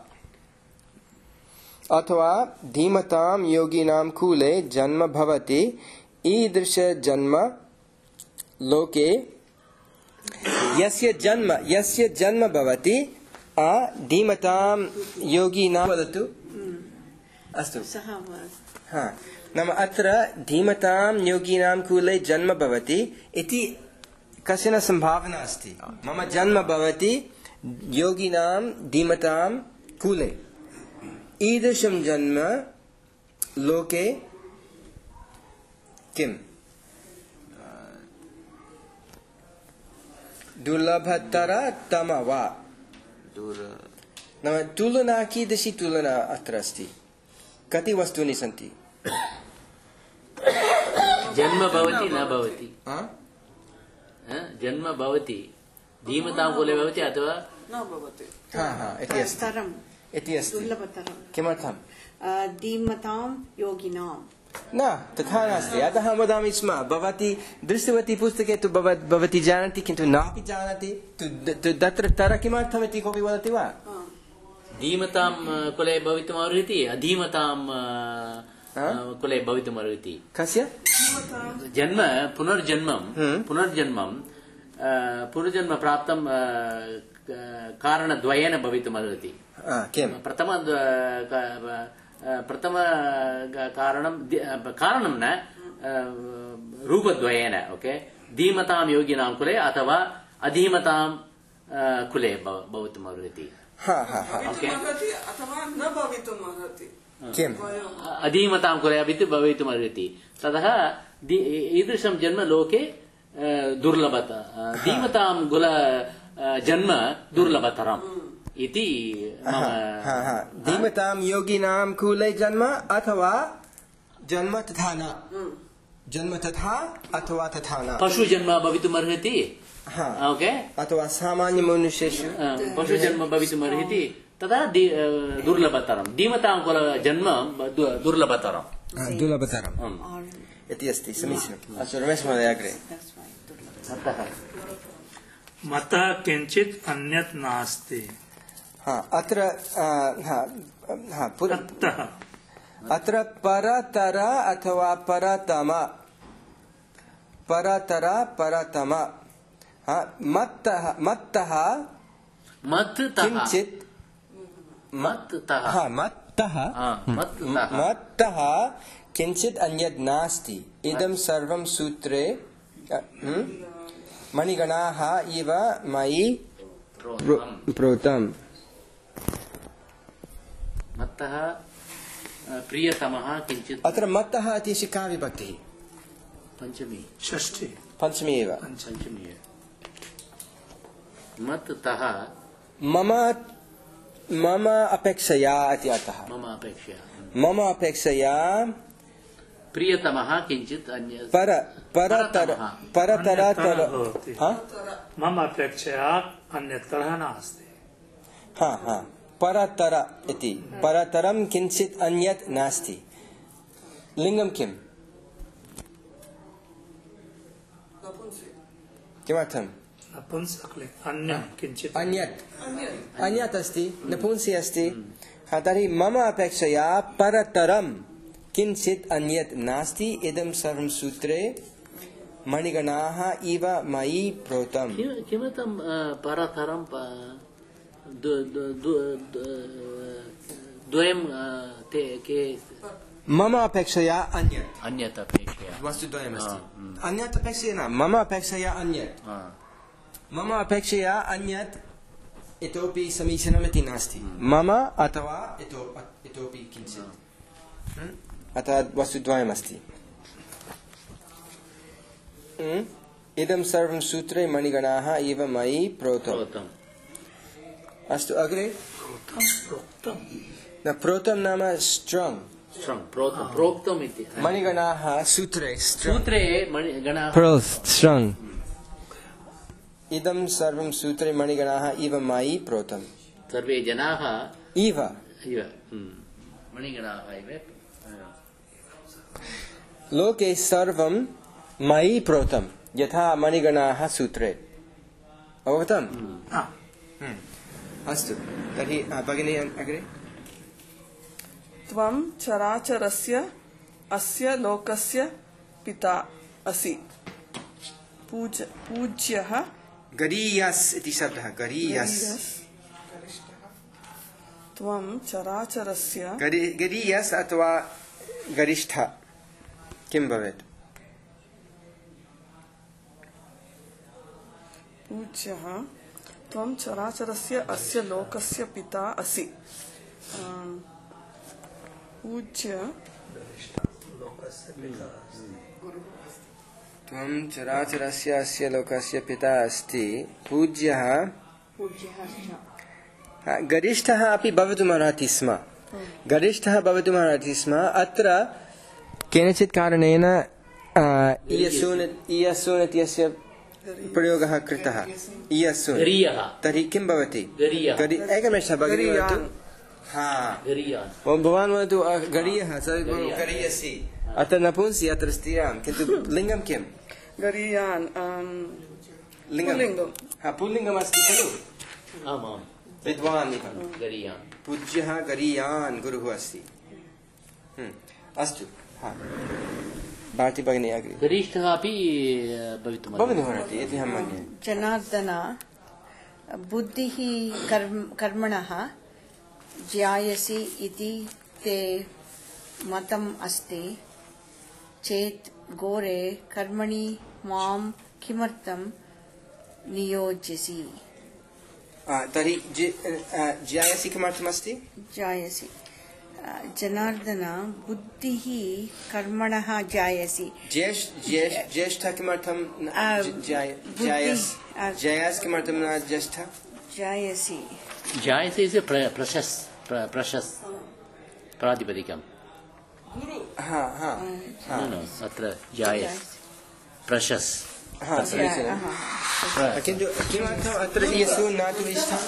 अथवा धीमतां योगिनां कुले जन्म भवति ईदृश जन्म लोके यस्य जन्म यस्य जन्म भवति धीमतां योगिनां वदतु अस्तु हाँ नाम अत्र धीमतां योगिनां कुले जन्म भवति इति कश्चन संभावना अस्ति मम जन्म भवति योगिनां धीमतां कुले ईदृशं जन्म लोके किम् दुर्लभतरतम वा नाम तुलना कीदृशी तुलना अत्र अस्ति कति वस्तूनि सन्ति
जन्म भवति न भवति जन्म भवति धीमतां कुले भवति अथवा
न भवति
हा हा इति अस्ति
स्तरम्
इति अस्ति
दुर्लभतरम्
किमर्थं
धीमतां योगिनां
न तथा नास्ति अतः वदामि स्म भवती दृष्टवती पुस्तके तु भवती जानाति किन्तु नापि जानाति तत्र तर किमर्थमिति कोऽपि वदति वा
धीमतां कुले भवितुमर्हति अधीमतां कुले भवितुमर्हति
कस्य
जन्म पुनर्जन्मं पुनर्जन्मं पुनर्जन्म प्राप्तं कारणद्वयेन भवितुमर्हति प्रथम प्रथम कारणं कारणं न रूपद्वयेन ओके धीमतां योगिनां कुले अथवा अधीमतां कुले भवितुमर्हति
अथवा न भवितुमर्हति
किम्
अधीमतां कुले अपि भवितुमर्हति ततः ईदृशं जन्म लोके दुर्लभत धीमतां कुल जन्म दुर्लभतरम् इति
धीमतां योगिनां कुले जन्म अथवा जन्म तथा न जन्म तथा अथवा तथा न
पशुजन्म भवितुमर्हति ओके
अथवा सामान्य मनुष्येषु
पशुजन्म भवितुमर्हति तदा दुर्लभतरं धीमतां कुल जन्म दुर्लभतरं
दुर्लभतरम् इति अस्ति समीचीनम् अस्तु रमेश महोदय अग्रे
मतः किञ्चित् अन्यत् नास्ति
अत्र अत्र परतर अथवा परतम परतर परतम मत्तः मत्तः किञ्चित्
मत्तः
मत्तः मत्तः किञ्चित् अन्यत् नास्ति इदं सर्वं सूत्रे मणिगणाः इव मयि प्रोतम्
मत्तः प्रियतमः किञ्चित्
अत्र मत्तः इति का विभक्तिः
पञ्चमी
षष्ठी
पञ्चमी एव
पञ्चमी मत्तः
मम मम अपेक्षया इति अर्थः
मम अपेक्षया
मम अपेक्षया
प्रियतमः किञ्चित् अन्य
पर परतर परतरतर
मम अपेक्षया अन्यतरः नास्ति
हा हा परतर इति परतरं किञ्चित् अन्यत् नास्ति लिङ्गं किम् किमर्थं अन्यत् अन्यत् अस्ति नपुंसि अस्ति तर्हि मम अपेक्षया परतरं किञ्चित् अन्यत् नास्ति इदं सर्वं सूत्रे मणिगणाः इव मयि प्रोतम्
किमर्थं परतरं द्वयं के
मम अपेक्षया अन्यत्
अन्यत् अपेक्षया
वस्तुद्वयमस्ति अन्यत् अपेक्षया न मम अपेक्षया अन्यत् मम अपेक्षया अन्यत् इतोपि समीचीनमिति नास्ति मम अथवा इतोपि किञ्चित् अतः वस्तुद्वयमस्ति इदं सर्वं सूत्रे मणिगणाः इव मयि प्रोतम् अस्तु अग्रे प्रोतं नाम स्ट्राङ्ग्
प्रोक्तम् इति
मणिगणाः सूत्रे
सूत्रे मणिगणाः
स्ट्राङ्ग् इदं सर्वं सूत्रे मणिगणाः इव मयि प्रोतम्
सर्वे जनाः
इव
इव मणिगणाः इव
लोके सर्वं मयि प्रोतं यथा मणिगणाः सूत्रे अवगतम् अस्तु तर्हि भगिनी अग्रे
त्वं चराचरस्य अस्य लोकस्य पिता असि पूज पूज्यः
गरीयस् इति शब्दः गरीयस्
त्वं चराचरस्य
गरीयस् अथवा गरिष्ठ किं भवेत्
पूज्यः त्वं चराचरस्य अस्य लोकस्य पिता असि पूज्य
त्वं चराचरस्य अस्य लोकस्य पिता अस्ति पूज्यः गरिष्ठः अपि भवितुमर्हति स्म गरिष्ठः भवितुमर्हति स्म अत्र केनचित् कारणेन इयसून इयसून इत्यस्य प्रयोगः कृतः इयसून तर्हि किं भवति एकनिमिषः भगिनी वदतु भवान् वदतु गरीयः गरीयसि अत्र नपुंसि अत्र स्त्रीयां किन्तु लिङ्गं किं
गरीयान्
लिङ्गं पुल्लिङ्गम् अस्ति खलु
आमां
विद्वान्
गरीयान्
पूज्यः गरीयान् गुरुः अस्ति अस्तु भारती भगिनी अग्रे
गरिष्ठः अपि
भवितुमर्हति इति अहं मन्ये
जनार्दन बुद्धिः कर्मणः ज्यायसि इति ते मतम् अस्ति चेत् घोरे कर्मणि मां किमर्थं नियोज्यसि
तर्हि ज्यायसि किमर्थमस्ति
जायसि जनार्दन बुद्धिः कर्मणः जायसि
ज्येष्ठ किमर्थं जयस् किमर्थं न ज्येष्ठ
जायसि
जायसि इति प्रशस् प्रशस् प्रातिपदिकं
हा हा
अत्र जायस् प्रशस्
किन्तु किमर्थम् अत्र यशो न तु इष्टः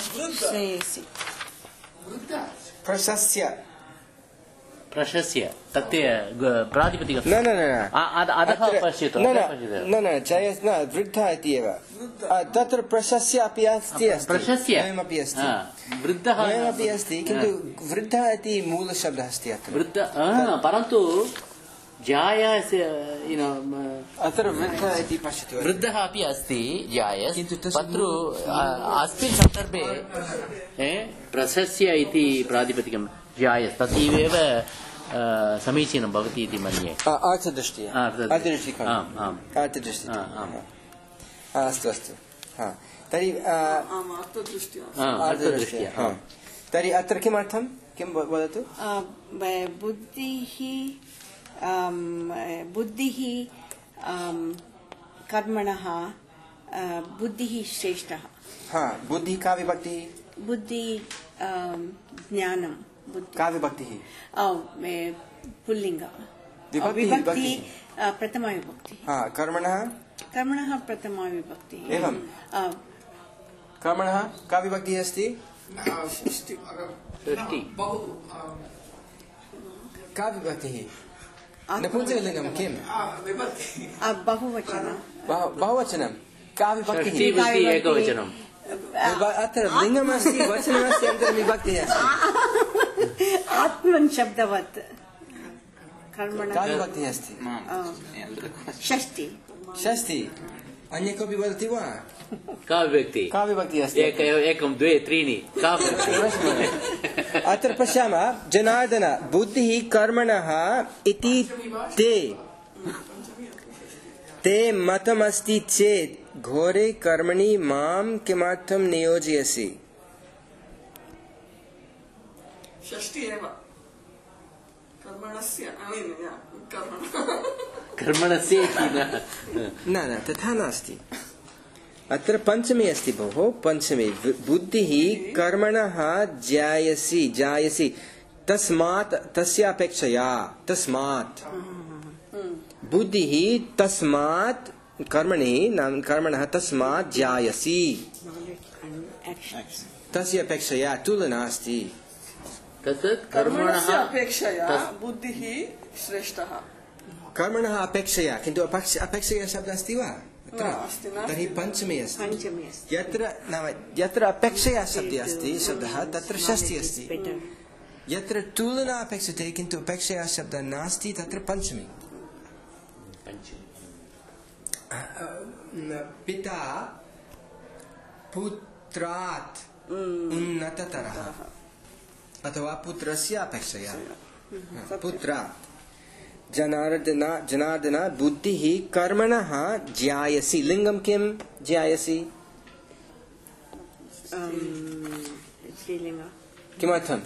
प्रशस्य
प्रशस्य तत् प्रातिपदिकं
न न न
अधः पश्यतु
न न न जयस् न वृद्धः इति एव तत्र प्रशस्य अपि अस्ति
प्रशस्य
अपि अस्ति
वृद्धः
अपि अस्ति किन्तु वृद्धः इति मूलशब्दः अस्ति अत्र
वृद्ध परन्तु जायस्
अत्र वृद्धः इति पश्यतु
वृद्धः अपि अस्ति जायस् तत्र अस्मिन् सन्दर्भे प्रशस्य इति प्रातिपदिकं जायस् तथैव समीचीनं भवति इति मन्ये
अर्थदृष्ट्या अर्थदृष्ट्या अस्तु अस्तु तर्हि अर्थदृष्ट्या तर्हि अत्र किमर्थं किं वदतु
बुद्धिः बुद्धिः कर्मणः बुद्धिः श्रेष्ठः
बुद्धिः का विभक्तिः
बुद्धि ज्ञानं
का विभक्तिः
पुल्लिङ्ग विभक्ति प्रथमा विभक्ति
कर्मणः
कर्मणः प्रथमा विभक्ति
एवं कर्मणः का विभक्तिः अस्ति का विभक्तिः नपुंसकलिङ्गं किं
बहुवचनं
बहुवचनं का विभक्तिः
एकवचनं
अत्र लिङ्गमस्ति वचनमस्ति अनन्तरं विभक्तिः अस्ति
आत्मन् शब्दवत् कर्मणः
का विभक्तिः अस्ति
षष्टि
षष्टि अन्य कोऽपि वदति वा
का विभक्तिः
का विभक्तिः अस्ति
एकं द्वे त्रीणि का
अत्र पश्यामः जनार्दन बुद्धिः कर्मणः इति ते ते मतमस्ति चेत् घोरे कर्मणि मां किमर्थं नियोजयसि
षष्टि एव कर्मणस्य
कर्मणस्य
न न तथा नास्ति अत्र पञ्चमी अस्ति भोः पञ्चमी बुद्धिः कर्मणः जायसि जायसि तस्मात् तस्य अपेक्षया तस्मात् बुद्धिः तस्मात् कर्मणि नाम कर्मणः तस्मात् जायसि तस्य अपेक्षया तुलना अस्ति
तत्
कर्मणः अपेक्षया बुद्धिः श्रेष्ठः
कर्मणः अपेक्षया किन्तु अपेक्षया शब्दः अस्ति वा तर्हि पञ्चमी अस्ति यत्र नाम यत्र अपेक्षया शब्दः अस्ति शब्दः तत्र षष्ठी अस्ति यत्र तुलना अपेक्षते किन्तु अपेक्षया शब्दः नास्ति तत्र पञ्चमी पिता पुत्रात् उन्नततरः अथवा पुत्रस्य अपेक्षया पुत्रात् जनार्दन जनार्दन बुद्धिः कर्मणः ज्यायसि लिङ्गं किं ज्यायसि किमर्थं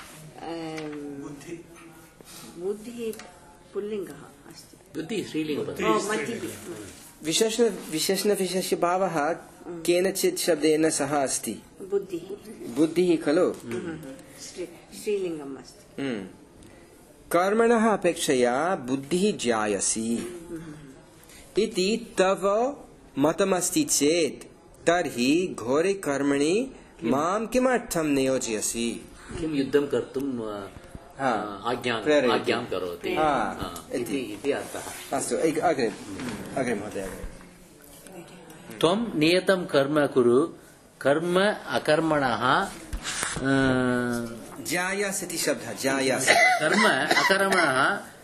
बुद्धिः पुल्लिङ्गः अस्ति
बुद्धिः श्रीलिङ्गः
विशेषण विशेषण विशेषभावः केनचित् शब्देन सह अस्ति
बुद्धिः
बुद्धिः खलु
स्त्रीलिङ्गम् अस्ति
कर्मणः अपेक्षया बुद्धिः जायसी इति तव मतमस्ति चेत् तर्हि घोरे कर्मणि मां किमर्थं नियोजयसि
किं युद्धं कर्तुं आज्ञां आज्ञां करोति इति इति अर्थः
अस्तु अग्रे अग्रे महोदय
त्वं नियतं कर्म कुरु कर्म अकर्मणः
जायास इति शब्दः जायास
कर्म अकर्मणः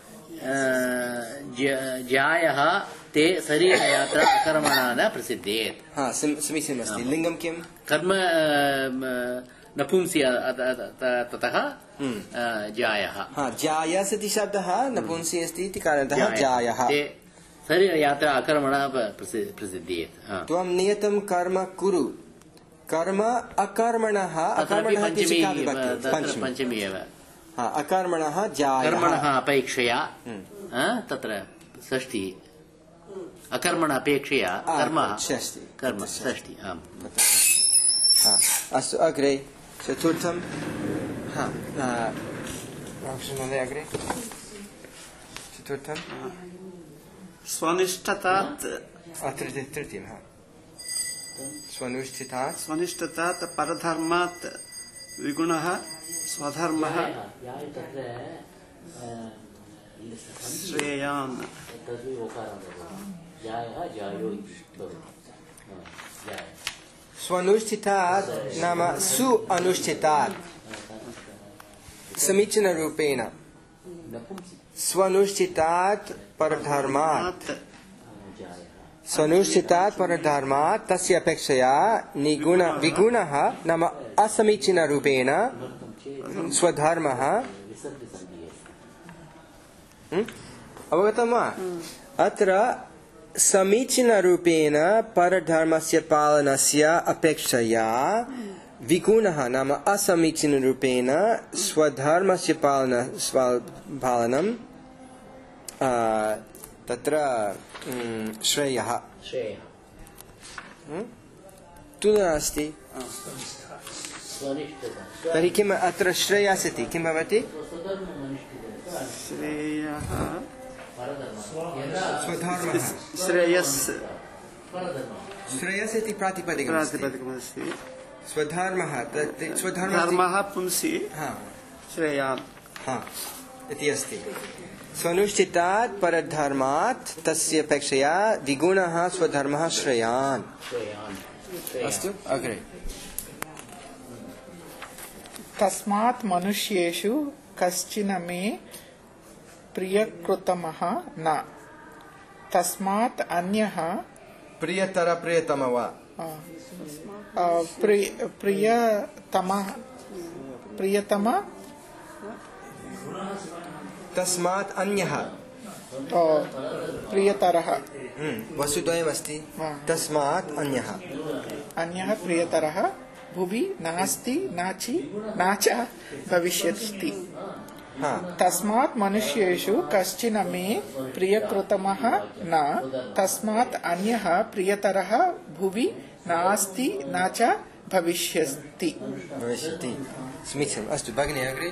जायः ते शरीरयात्रा अकर्मणः न प्रसिद्धेत्
हा समीचीनमस्ति लिङ्गं किं कर्म
नपुंसी ततः जायः
हा जायास इति शब्दः नपुंसी अस्ति इति कारणतः जायः
शरीरयात्रा अकर्मणः प्रसिद्धेत्
त्वं नियतं कर्म कुरु कर्म अकर्मणः अकर्मणः
पञ्चमी एव
अकर्मणः जायः
कर्मणः अपेक्षया तत्र षष्ठी अकर्मण अपेक्षया कर्म
षष्ठी
कर्म षष्ठी आम्
अस्तु अग्रे चतुर्थं हा महोदय अग्रे चतुर्थं
स्वनिष्ठतात्
तृतीयं हा स्वनिष्ठितात्
स्वनिष्ठतात् परधर्मात् विगुणः स्वधर्मः श्रेयान्
स्वनुष्ठितात् नाम सु अनुष्ठितात् समीचीनरूपेण स्वनुष्ठितात् परधर्मात् स्वनुष्ठितात् परधर्मात् तस्य अपेक्षया निगुण विगुणः नाम असमीचीनरूपेण स्वधर्मः अवगतं वा अत्र समीचीनरूपेण परधर्मस्य पालनस्य अपेक्षया विगुणः नाम असमीचीनरूपेण स्वधर्मस्य पालन पालनं तत्र श्रेयः तुलना अस्ति तर्हि किम् अत्र श्रेयस्ति किं भवति
श्रेयः
स्वधर्मः
श्रेयस्
श्रेयस् इति प्रातिपदिकमस्ति स्वधर्मः
स्वधर्मः पुंसि श्रेयान्
इति अस्ति स्वनुष्ठितात् परधर्मात् तस्य अपेक्षया विगुणः स्वधर्मः श्रेयान् अस्तु अग्रे
तस्मात् मनुष्येषु कश्चिन मे प्रियकृतमः न तस्मात् अन्यः
प्रियतर प्रियतम वा
प्रियतम प्रियतम
तस्मात् अन्यः
प्रियतरः
वसुद्वयमस्ति तस्मात् अन्यः
अन्यः प्रियतरः भुवि नास्ति नाचि नाच भविष्यति तस्मात् मनुष्येषु कश्चिन मे प्रियकृतमः न तस्मात् अन्यः प्रियतरः भुवि नास्ति न च भविष्यति
भविष्यति समीचीनम् अस्तु भगिनी अग्रे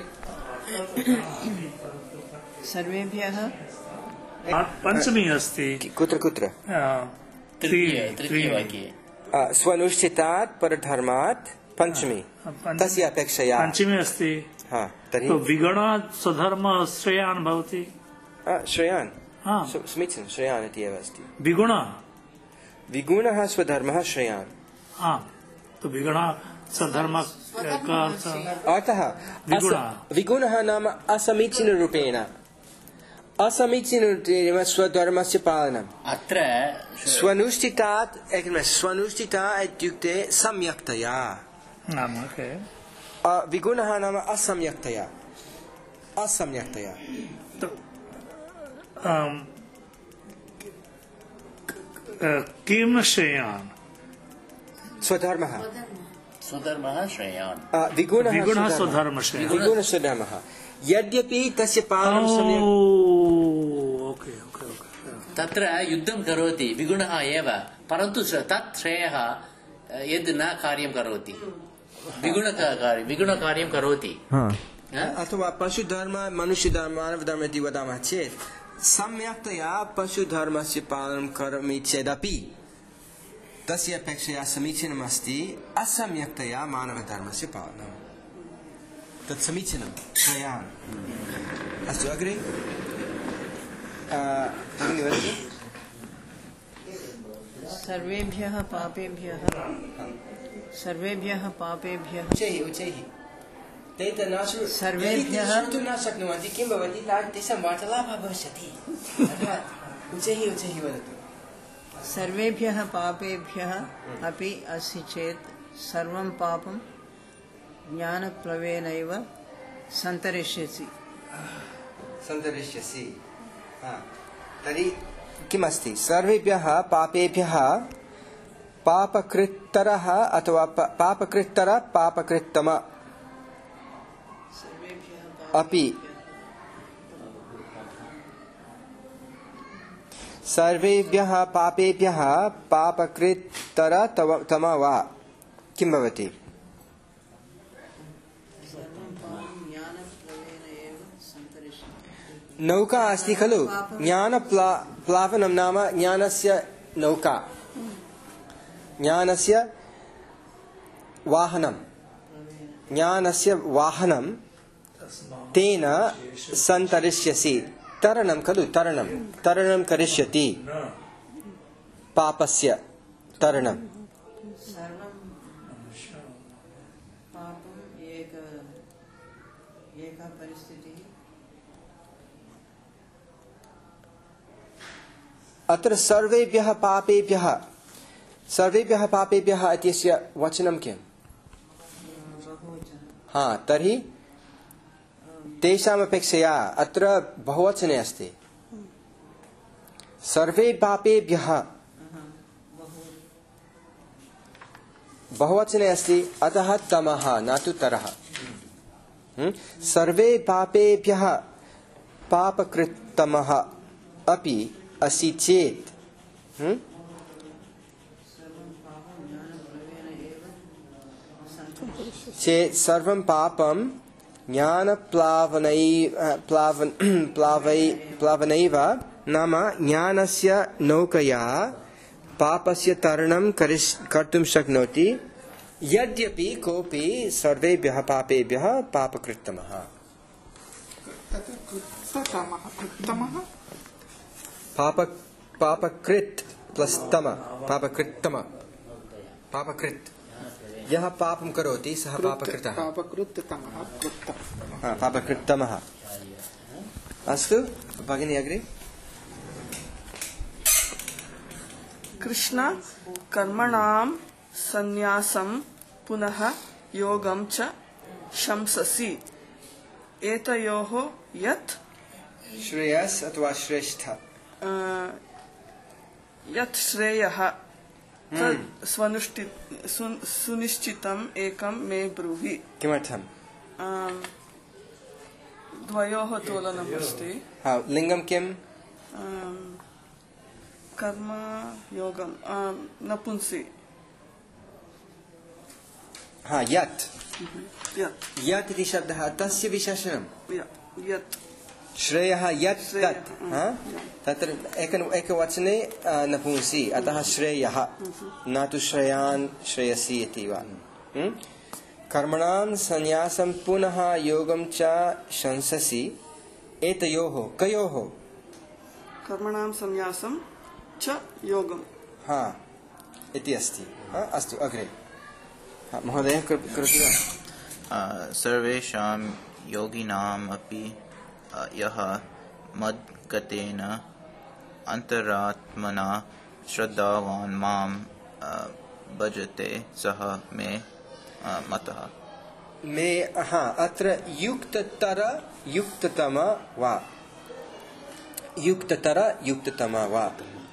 सर्वेभ्यः
पञ्चमी अस्ति
कुत्र कुत्र
तृतीयवाक्ये
स्वनुष्ठितात् परधर्मात् पञ्चमी तस्य अपेक्षया
पञ्चमी अस्ति तो विगुणात् स्वधर्म श्रेयान् भवति
श्रेयान् समीचीनं श्रेयान् इति एव अस्ति
विगुणः
विगुणः स्वधर्मः श्रेयान्
तो विगुणः स्वधर्मः
अतः विगुणः नाम असमीचीनरूपेण असमीचीनरूपेण स्वधर्मस्य पालनम्
अत्र
स्वनुष्ठितात् स्वनुष्ठिता इत्युक्ते सम्यक्तया विगुणः नाम असम्यक्तया असम्यक्तया
किं श्रेयान्
स्वधर्मः
स्वधर्मः श्रेयान्
विगुणः
स्वधर्मः
विगुणः स्वधर्मः यद्यपि तस्य पालनं सम्यक्
तत्र युद्धं करोति विगुणः एव परन्तु तत् श्रेयः यद् न कार्यं करोति विगुणकार्य विगुणकार्यं करोति
अथवा पशुधर्म मनुष्यधर्म मानवधर्म इति वदामः चेत् सम्यक्तया पशुधर्मस्य पालनं करोमि चेदपि तस्य अपेक्षया समीचीनम् अस्ति असम्यक्तया मानवधर्मस्य पालनं तत् समीचीनं त्रयान् अस्तु अग्रे
सर्वेभ्यः पापेभ्यः सर्वेभ्यः पापेभ्यः
उच्चैः उच्चैः ते च न श्रु
सर्वेभ्यः
श्रोतुं न शक्नुवन्ति किं भवति तेषां वार्तालापः भविष्यति उच्चैः उच्चैः वदतु
सर्वेभ्यः पापेभ्यः अपि अस्ति चेत् सर्वं पापं ज्ञानप्लवेनैव सन्तरिष्यसि
सन्तरिष्यसि तर्हि किमस्ति सर्वेभ्यः पापेभ्यः पापकृत्तरः अथवा पापकृत्तर पापकृत्तम अपि सर्वेभ्यः पापेभ्यः पापकृत्तर तम वा किं भवति नौका अस्ति खलु ज्ञानप्ला प्लावनं नाम ज्ञानस्य नौका ज्ञानस्य वाहनं ज्ञानस्य वाहनं तेन सन्तरिष्यसि तरणं खलु तरणं तरणं करिष्यति पापस्य तरणं अत्र सर्वेभ्यः पापेभ्यः सर्वेभ्यः पापेभ्यः इत्यस्य वचनं किम् हा तर्हि तेषाम् अपेक्षया अत्र बहुवचने अस्ति सर्वे पापेभ्यः बहुवचने अस्ति अतः तमः न तु तरः सर्वे पापेभ्यः पापकृत्तमः अपि अस्ति चेत् चेत् सर्वं पापं ज्ञानप्लावनै प्लावन प्लावै प्लावनैव नाम ज्ञानस्य नौकया पापस्य तरणं करिष् कर्तुं शक्नोति यद्यपि कोऽपि सर्वेभ्यः पापेभ्यः पापकृत्तमः पाप पापकृत् प्लस् तम पापकृत्तम पापकृत् यः पापं करोति सः पापकृतः पापकृत्तमः अस्तु भगिनी अग्रे
कृष्ण कर्मणां संन्यासं पुनः योगं च शंससि एतयोः यत्
श्रेयस् अथवा श्रेष्ठ
यत् श्रेयः स्वनुष्ठि सुनिश्चितम् एकं मे ब्रूहि
किमर्थम्
द्वयोः तोलनम् अस्ति
लिङ्गं किम्
कर्म योगं नपुंसि
हा यत्
यत्
यत् इति शब्दः तस्य विशेषणं
यत्
श्रेयः यत् तत् तत्र एक एकवचने नपुंसि अतः श्रेयः न तु श्रेयान् श्रेयसि इति वा कर्मणां संन्यासं पुनः योगं च शंससि एतयोः कयोः
कर्मणां संन्यासं च योगं
हा इति अस्ति अस्तु अग्रे महोदय कृपया
सर्वेषां योगिनाम् अपि यः मद्गतेन अन्तरात्मना श्रद्धावान् मां भजते सः मे मतः
मे हाँ अत्र युक्ततर युक्ततम वा युक्ततर युक्ततम वा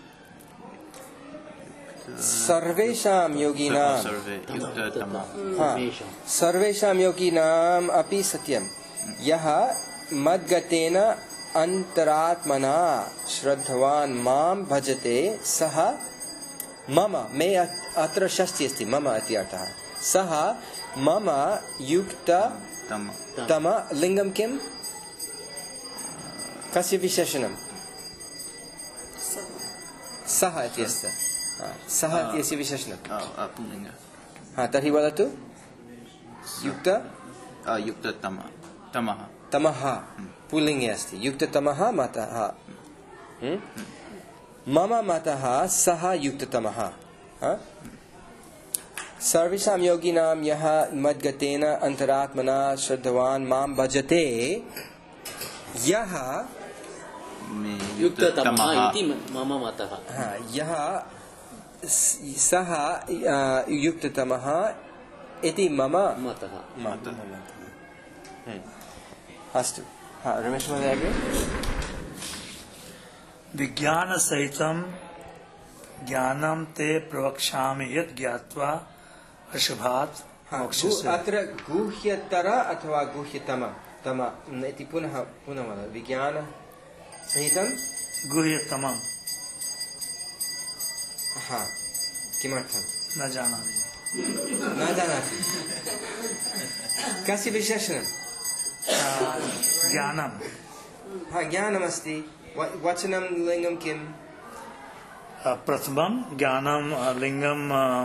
सर्वेषां योगिनां हाँ सर्वेषां योगिनाम् अपि सत्यं यः मद्गतेन अंतरात्मना श्रद्धवान् मां भजते सः मम मे अत्र षष्ठी अस्ति मम इति अर्थः सः मम युक्त तम लिंगम किम कस्य विशेषणं सः इति अस्ति सः इत्यस्य विशेषणं
पुल्लिङ्ग
हा तर्हि वदतु युक्त
युक्ततम तमः
तमः पुल्लिङ्गे अस्ति युक्ततमः मतः मम मतः सः युक्ततमः सर्वेषां योगिनां यः मद्गतेन अंतरात्मना श्रद्धवान् मां भजते यः
युक्ततमः इति मम मतः
यः सः युक्ततमः इति मम
मतः
अस्तु रमेश महोदय अग्रे
विज्ञान सहितं ज्ञानं ते प्रवक्ष्यामि यत् ज्ञात्वा अशुभात् मोक्षस्य
अत्र गुह्यतर अथवा गुह्यतम तम इति पुनः पुनः वद विज्ञान सहितं
गुह्यतमं
हा किमर्थं
न जानामि
न जानाति कस्य विशेषणं
ज्ञानं
हा ज्ञानमस्ति वचनं लिङ्गं किम्
प्रथमं ज्ञानं लिङ्गं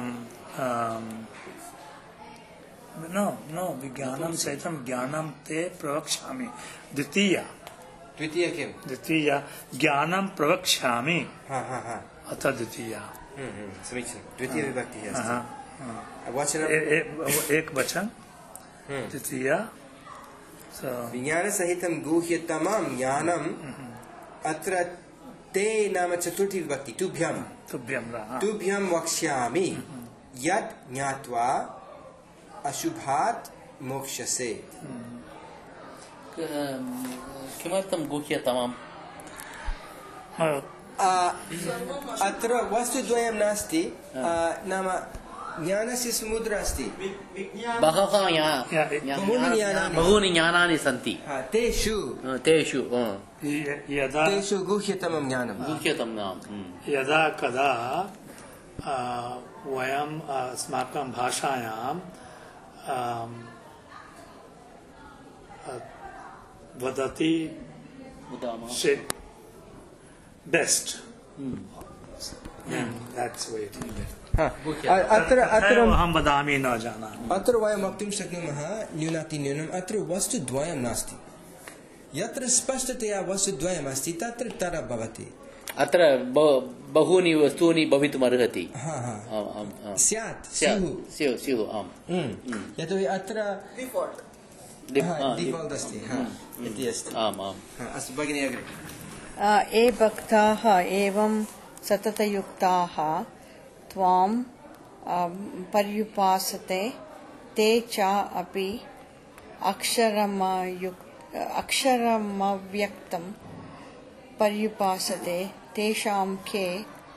नो नो विज्ञानं सहितं ज्ञानं ते प्रवक्ष्यामि द्वितीया
द्वितीया किं
द्वितीया ज्ञानं प्रवक्ष्यामि
हा हा हा
अथ द्वितीया
समीचीनं द्वितीय विभक्तिः अस्ति वचनं
एक वचन द्वितीया
विज्ञानसहितं गुह्यतमं ज्ञानम् अत्र ते नाम चतुर्थी विभक्ति तुभ्यं
तुभ्यं
तुभ्यं वक्ष्यामि यत् ज्ञात्वा अशुभात् मोक्षसे
किमर्थं गुह्यतमम्
अत्र वस्तुद्वयं नास्ति नाम ज्ञानस्य समुद्रः अस्ति
बहूनि ज्ञानानि सन्ति
तेषु
तेषु
यदा
तेषु गुह्यतमं ज्ञानं
गुह्यतमं
यदा कदा वयम् अस्माकं भाषायां वदति बेस्ट
अत्र अत्र
अहं वदामि न जानामि
अत्र वयं वक्तुं शक्नुमः न्यूनातिन्यूनम् अत्र वस्तुद्वयं नास्ति यत्र स्पष्टतया वस्तुद्वयम् अस्ति तत्र तर भवति
अत्र बहूनि वस्तूनि भवितुमर्हति
स्यात्
स्युः स्युः आम्
यतोहि अत्र डिफाल्ट् अस्ति इति अस्ति
आम् आम्
अस्तु भगिनी अग्रे
ये भक्ताः एवं सततयुक्ताः त्वां पर्युपासते ते च अपि अक्षरमयुक् अक्षरमव्यक्तं पर्युपासते तेषां के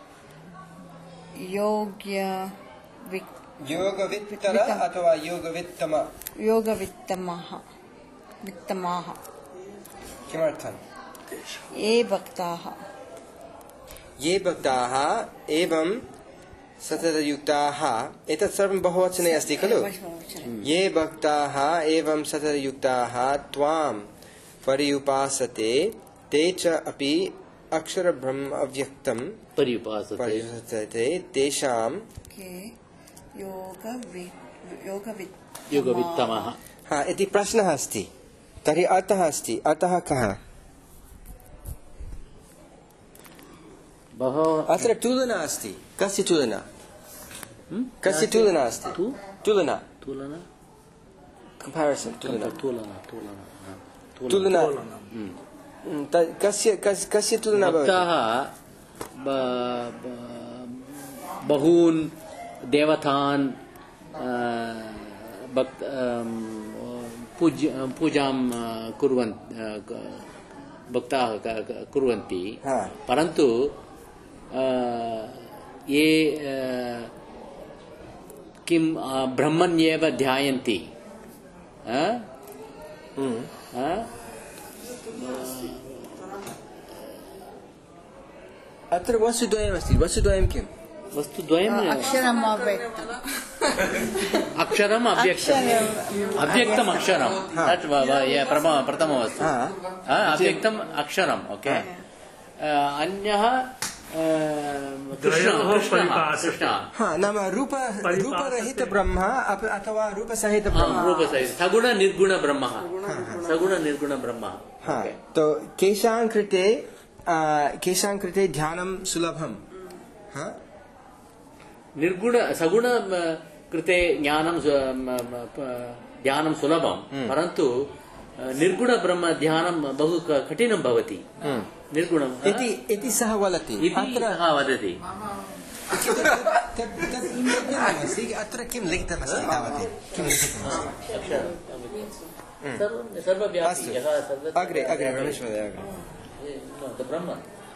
योग्य
योगवित्तर अथवा योगवित्तम
योगवित्तमः वित्तमाः
किमर्थं
ये भक्ताः
ये भक्ताः एवं सततयुक्ताः एतत् सर्वं बहुवचने अस्ति खलु ये भक्ताः एवं सततयुक्ताः त्वां पर्युपासते ते च अपि अक्षरब्रह्म अव्यक्तं पर्युपासते तेषां
के
योगवित्तमः
हा इति प्रश्नः अस्ति तर्हि अर्थः अस्ति अतः कः अत्र तुलना अस्ति कस्य तुलना कस्य तुलना अस्ति तुलना
तुलना
कंपैरिजन तुलना
तुलना
तुलना कस्य कस्य तुलना
भक्ताः बहून् देवतान् पूजां कुर्वन्ति भक्ताः कुर्वन्ति परन्तु ये किं ब्रह्मण्येव ध्यायन्ति
अत्र वस्तुद्वयमस्ति वस्तुद्वयं किं
वस्तुद्वयम्
अक्षरमव्यक्तं
अक्षरम् अव्यक्तम् अव्यक्तम् अक्षरं प्रथमवस्तु अव्यक्तम् अक्षरम् ओके अन्यः
नाम रूप रूपरहित ब्रह्म अथवा रूपसहित ब्रह्म
रूपसहित सगुण निर्गुण ब्रह्म सगुण निर्गुण ब्रह्म
तो केषां कृते केषां कृते ध्यानं सुलभं
निर्गुण सगुण कृते ज्ञानं ध्यानं सुलभं परन्तु निर्गुण ब्रह्म ध्यानं बहु कठिनं भवति निर्गुणम् इति
इति सः वदति
अत्र वदति
अत्र किं लिखितमस्ति तावत् किं लिखितमस्ति अग्रे अग्रे रमेश महोदय
ब्रह्म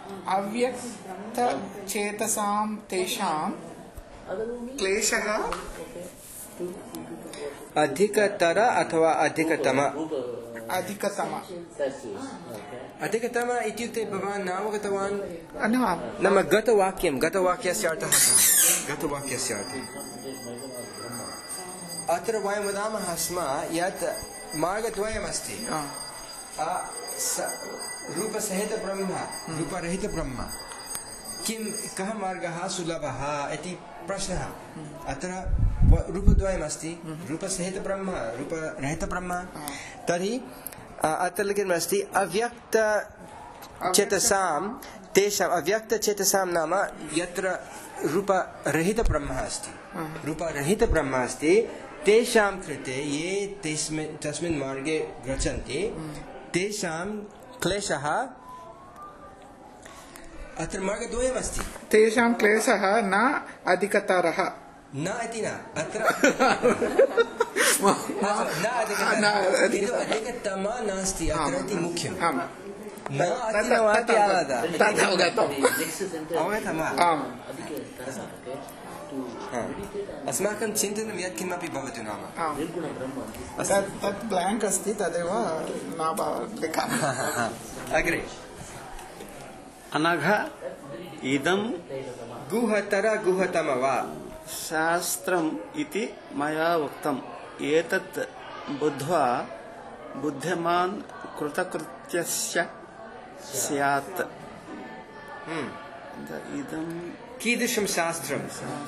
अव्यक्तचेतसां तेषां क्लेशः
अधिकतर अथवा अधिकतम
अधिकतम
अधिकतम इत्युक्ते भवान् नावगतवान् नाम गतवाक्यं गतवाक्यस्य अर्थः गतवाक्यस्य अर्थः अत्र वयं वदामः स्म यत् मार्गद्वयमस्ति रूपसहित ब्रह्म रूपरहित ब्रह्म किं कः मार्गः सुलभः इति प्रश्नः अत्र रूपद्वयमस्ति रूपसहित ब्रह्म रूपरहित ब्रह्म तर्हि अत्र लिखितमस्ति अव्यक्तचेतसां तेषाम् अव्यक्तचेतसां नाम यत्र रूपरहित ब्रह्म अस्ति रूपरहित ब्रह्म अस्ति तेषां कृते ये तस्मिन् तस्मिन् मार्गे गच्छन्ति तेषां क्लेशः अत्र मार्गद्वयमस्ति
तेषां क्लेशः न अधिकतरः
न इति न अत्र अधिकतम नास्ति अत्र इति मुख्यं अस्माकं चिन्तनं यत् किमपि भवतु नाम
तत् ब्लाङ्क् अस्ति तदेव न लिखामः
अग्रे
अनघ इदं
गुहतर गुहतम वा
शास्त्रम् इति मया उक्तम् एतत् बुद्ध्वा बुद्धिमान् कृतकृत्यस्य स्यात् इदं
कीदृशं शास्त्रं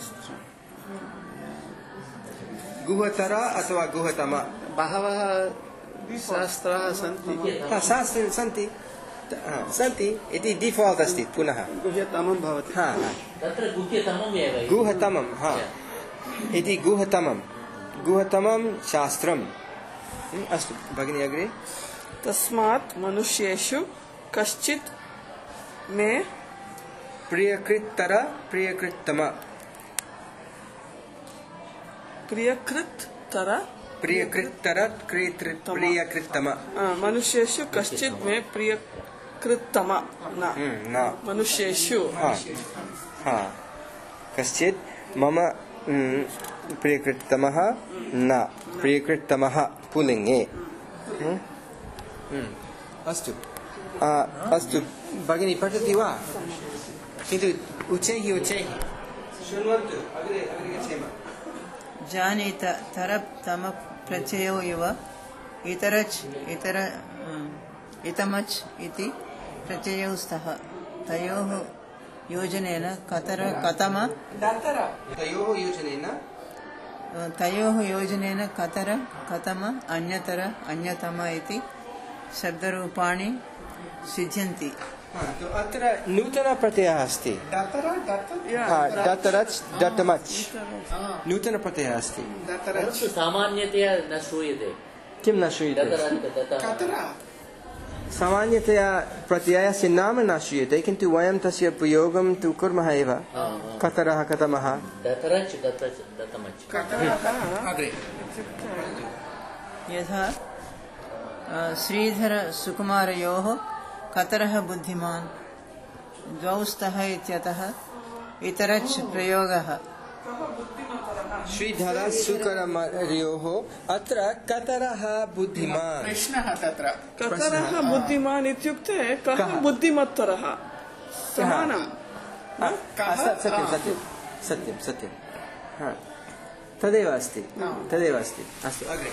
गुहतर अथवा गुहतम
बहवः शास्त्राः सन्ति
शास्त्राणि सन्ति सन्ति इति डिफाल्ट् अस्ति पुनः
गुह्यतमं भवति
तत्र गुह्यतमम् एव
गुहतमं हा इति गुहतमं गुहतमं शास्त्रम् अस्तु भगिनी अग्रे
तस्मात् मनुष्येषु कश्चित् मे
प्रियकृत्तर प्रियकृत्तम
प्रियकृत्तर
प्रियकृत्तर प्रियकृत्तम
मनुष्येषु कश्चित् मे प्रियकृत्तम न मनुष्येषु
कश्चित् मम प्रियकृत्तमः न प्रियकृत्तमः पुल्लिङ्गे अस्तु अस्तु भगिनी पठति वा किन्तु उच्चैः उच्चैः शृण्वन्तु अग्रे अग्रे गच्छेम
जानीत तरप्तम प्रत्ययो इव इतरच् इतर इतमच् इति प्रत्ययौ स्तः तयोः योजनेन कतर कतम
तयोः योजनेन
तयोः योजनेन कतर कतम अन्यतर अन्यतम इति शब्दरूपाणि सिद्ध्यन्ति
तो अत्र नूतन प्रत्ययः अस्ति दतरच् दतमच् नूतन प्रत्ययः अस्ति
सामान्यतया न श्रूयते
किं न श्रूयते सामान्यतया प्रत्ययस्य नाम न श्रूयते किन्तु वयं तस्य प्रयोगं तु कुर्मः एव कतरः कतमः
यथा श्रीधर सुकुमारयोः कतरः बुद्धिमान् द्वौ स्तः इत्यतः इतरच् प्रयोगः
श्रीधर सुकुमारयोः अत्र कतरः बुद्धिमान्
प्रश्नः तत्र
कतरः बुद्धिमान् इत्युक्ते कः बुद्धिमत्तरः समानं
सत्यं सत्यं सत्यं सत्यं तदेव अस्ति तदेव अस्ति अस्तु अग्रे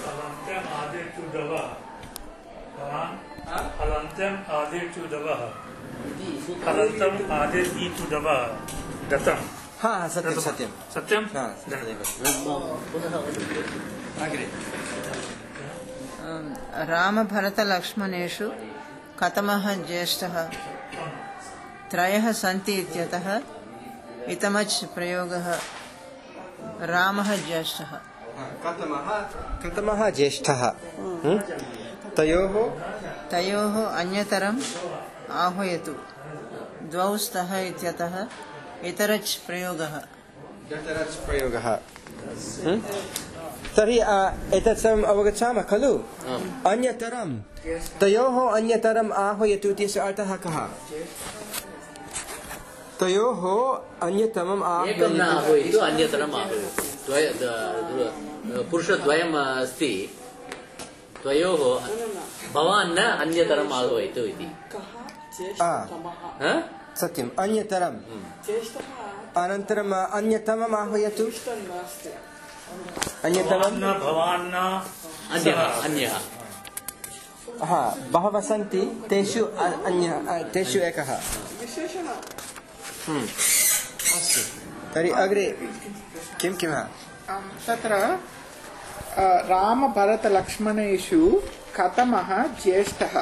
हलन्त्यम् आदेशु दवः हलन्तम् आदेशु दवः दत्तम्
हा सत्यं सत्यं
सत्यं
हा अग्रे
रामभरतलक्ष्मणेषु कथमः ज्येष्ठः त्रयः सन्ति इत्यतः इतमच् प्रयोगः रामः ज्येष्ठः
कथमः कथमः ज्येष्ठः तयोः
तयोः अन्यतरम् आह्वयतु द्वौ स्तः इत्यतः इतरच् प्रयोगः
इतरच् प्रयोगः तर्हि एतत् सर्वम् अवगच्छामः खलु अन्यतरं तयोः अन्यतरम् आह्वयतु इत्यस्य अर्थः कः तयोः अन्यतमम्
आह्वयतु अन्यतरम् आह्वयतु पुरुषद्वयम् अस्ति तयोः भवान् न अन्यतरम् आह्वयतु इति
सत्यम् अन्यतरम् अनन्तरम् अन्यतमम् आह्वयतु अन्यतमं
भवान्
अन्यः
हा बहवः सन्ति तेषु अन्यः तेषु एकः अस्तु तर्हि अग्रे किं किम्
तत्र रामभरतलक्ष्मणेषु कथमः ज्येष्ठः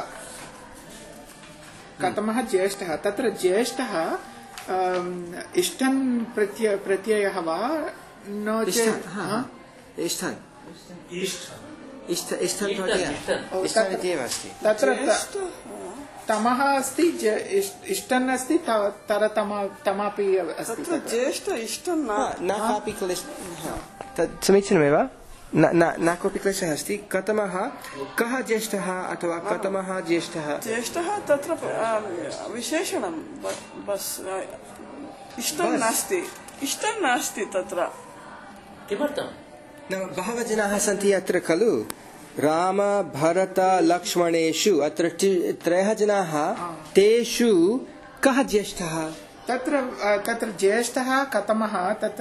कथमः ज्येष्ठः तत्र ज्येष्ठः इष्टन् प्रत्यय प्रत्ययः वा नो चेत्
इष्टन् इष्ट इष्टन् प्रत्ययः इष्टन् इत्येव अस्ति
तत्र तमः अस्ति इष्टन् अस्ति तमपि अस्ति
ज्येष्ठ इष्टन्
न कापि क्लेशः तत् समीचीनमेव न न कोऽपि क्लेशः अस्ति कथमः कः ज्येष्ठः अथवा कथमः ज्येष्ठः
ज्येष्ठः तत्र विशेषणं बस् इष्टं नास्ति इष्टं नास्ति तत्र
किमर्थं
न बहवः जनाः सन्ति अत्र खलु राम भरत लक्ष्मणेषु अत्र त्रयः जनाः तेषु कः ज्येष्ठः
तत्र तत्र ज्येष्ठः कथमः तत्र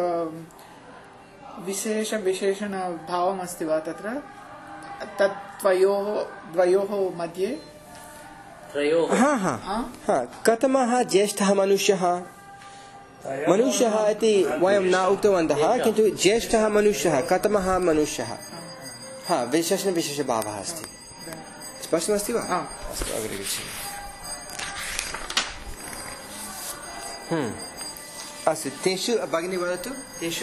विशेष विशेषण भावम् अस्ति वा तत्र तत् द्वयोः द्वयोः मध्ये
त्रयोः
हा हा हा कथमः ज्येष्ठः मनुष्यः मनुष्यः इति वयं न उक्तवन्तः किन्तु ज्येष्ठः मनुष्यः कथमः मनुष्यः हा विशेषण विशेषभावः अस्ति स्पष्टमस्ति वा अस्तु अग्रे गच्छामः अस्तु तेषु भगिनी वदतु तेषु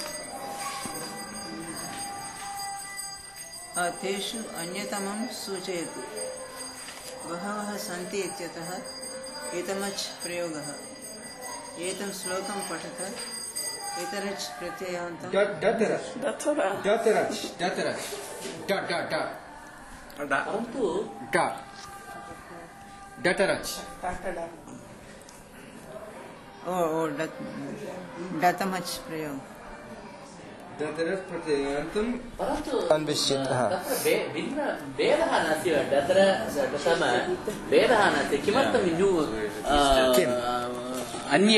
तेषु अन्यतमं सूचयतु बहवः सन्ति इत्यतः एतमच् प्रयोगः एतं श्लोकं पठत इतरच् प्रत्ययान्तं
दतरच् दतरच् दतरच् डट् डट् डट्
परन्तु
डट् दतरच्
ओ ओ दतमच् प्रयोग
दतरच् प्रत्ययान्तं
परन्तु
अन्विष्यतः
तत्र भिन्न भेदः नास्ति वा तत्र दतम भेदः नास्ति किमर्थं न्यू अन्य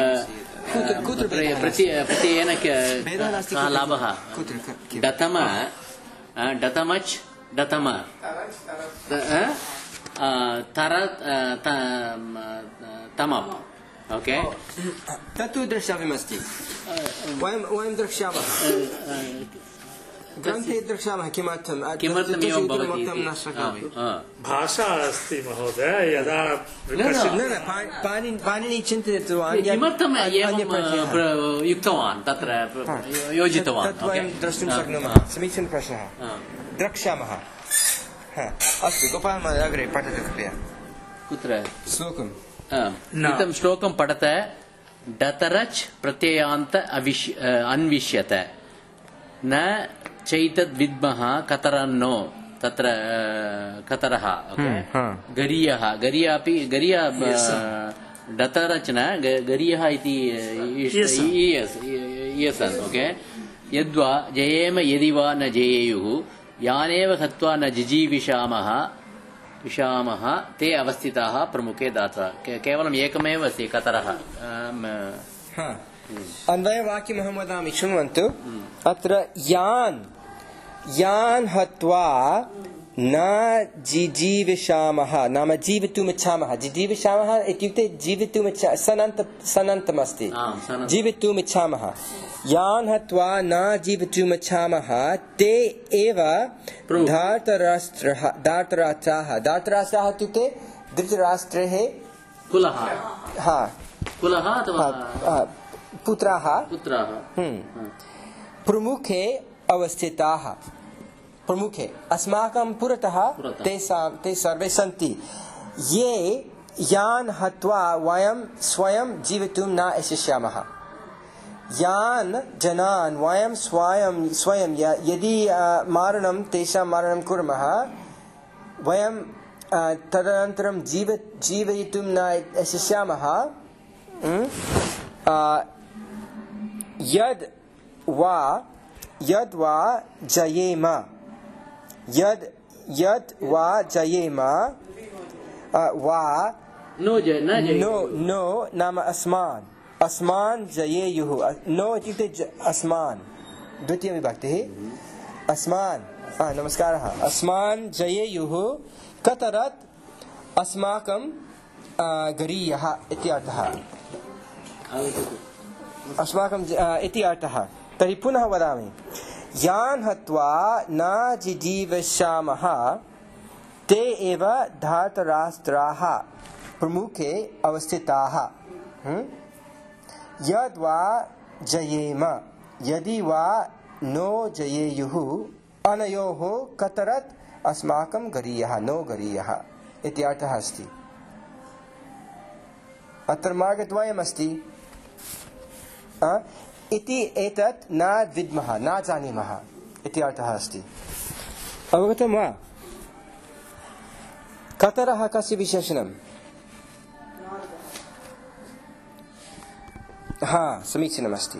प्रत्ययेन कः लाभः दतम दतमच् दतम तर तमप् ओके
तत्तु द्रष्टव्यमस्ति वयं वयं द्रक्ष्यामः ग्रन्थे द्रक्ष्यामः किमर्थं
किमर्थम् एवं भवति
न शक्नोमि
भाषा अस्ति महोदय यदा
न न पाणिनि चिन्तयित्वा
किमर्थम् एवं युक्तवान् तत्र योजितवान्
तत् वयं द्रष्टुं शक्नुमः समीचीनः प्रश्नः द्रक्ष्यामः अस्तु गोपाल महोदय अग्रे पठतु कृपया
कुत्र
श्लोकम्
इदं श्लोकं पठत डतरच् प्रत्ययान्त अन्विष्यत न चैतद् विद्मः कतरन्नो तत्र कतरः गरीयः गरीय अपि गरीय डतरच् न गरीयः इति ईयसन् ओके यद्वा जयेम यदि वा न जयेयुः यानेव हत्वा न जिजीविषामः विषामः ते अवस्थिताः प्रमुखे दाता केवलम् एकमेव अस्ति कतरः
अन्वयवाक्यमहं वदामि शृण्वन्तु अत्र यान् यान् हत्वा न जिजीविषामः नाम जीवितुमिच्छामः जिजीविषामः इत्युक्ते जीवितुमिच्छा सनन्त सनन्तमस्ति जीवितुमिच्छामः यान् हत्वा न जीवितुमिच्छामः ते एव धार्तराष्ट्रः धार्तराष्ट्राः धार्तराष्ट्राः इत्युक्ते धृतराष्ट्रेः
कुलः
हा
कुलः अथवा
पुत्राः
पुत्राः
प्रमुखे अवस्थिताः प्रमुखे अस्माकं पुरतः तेषां ते सर्वे सन्ति ये यान् हत्वा वयं स्वयं जीवितुं न इच्छामः यान् जनान् वयं स्वयं स्वयं यदि मारणं तेषां मारणं कुर्मः वयं तदनन्तरं जीव जीवयितुं न इच्छामः यद् वा यद् वा जयेम यद् यद् वा जयेम वा
नो जय न जय
नो नो नाम अस्मान् अस्मान् जयेयुः नो इत्युक्ते अस्मान् द्वितीया विभक्तिः अस्मान् नमस्कारः अस्मान् जयेयुः कतरत् अस्माकं गरीयः इति अर्थः अस्माकं इति अर्थः तर्हि पुनः वदामि यान् हत्वा न जिजीविषामः ते एव धार्तराष्ट्राः प्रमुखे अवस्थिताः यद् वा जयेम यदि वा नो जयेयुः अनयोः कतरत् अस्माकं गरीयः नो गरीयः इति अर्थः अस्ति अत्र मार्गद्वयमस्ति इति एतत् न विद्मः न जानीमः इति अर्थः अस्ति अवगतं वा कतरः कस्य विशेषणं हा समीचीनमस्ति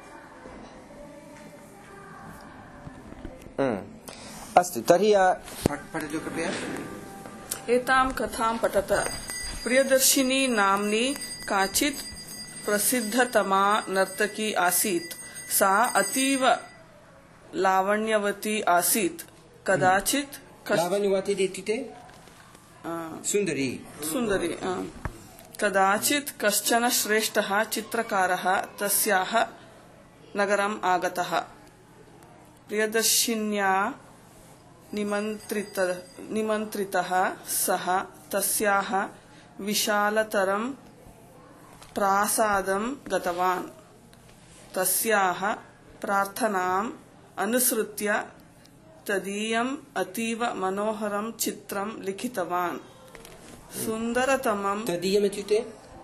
अस्तु तर्हि पठतु कृपया
एतां कथां पठत प्रियदर्शिनी नाम्नी काचित् प्रसिद्धतमा नर्तकी आसीत् सा अतीव लावण्यवती आसीत् कदाचित्
लावण्यवती इत्युक्ते सुन्दरी
सुन्दरी कदाचित् कश्चन श्रेष्ठः चित्रकारः तस्याः नगरम् आगतः प्रियदर्शिन्या निमन्त्रित निमन्त्रितः सः तस्याः विशालतरं प्रासादं गतवान् तस्याः प्रार्थनाम् अनुसृत्य तदीयम् अतीव मनोहरं चित्रं लिखितवान् सुन्दरतमं
तदीयम् इत्युक्ते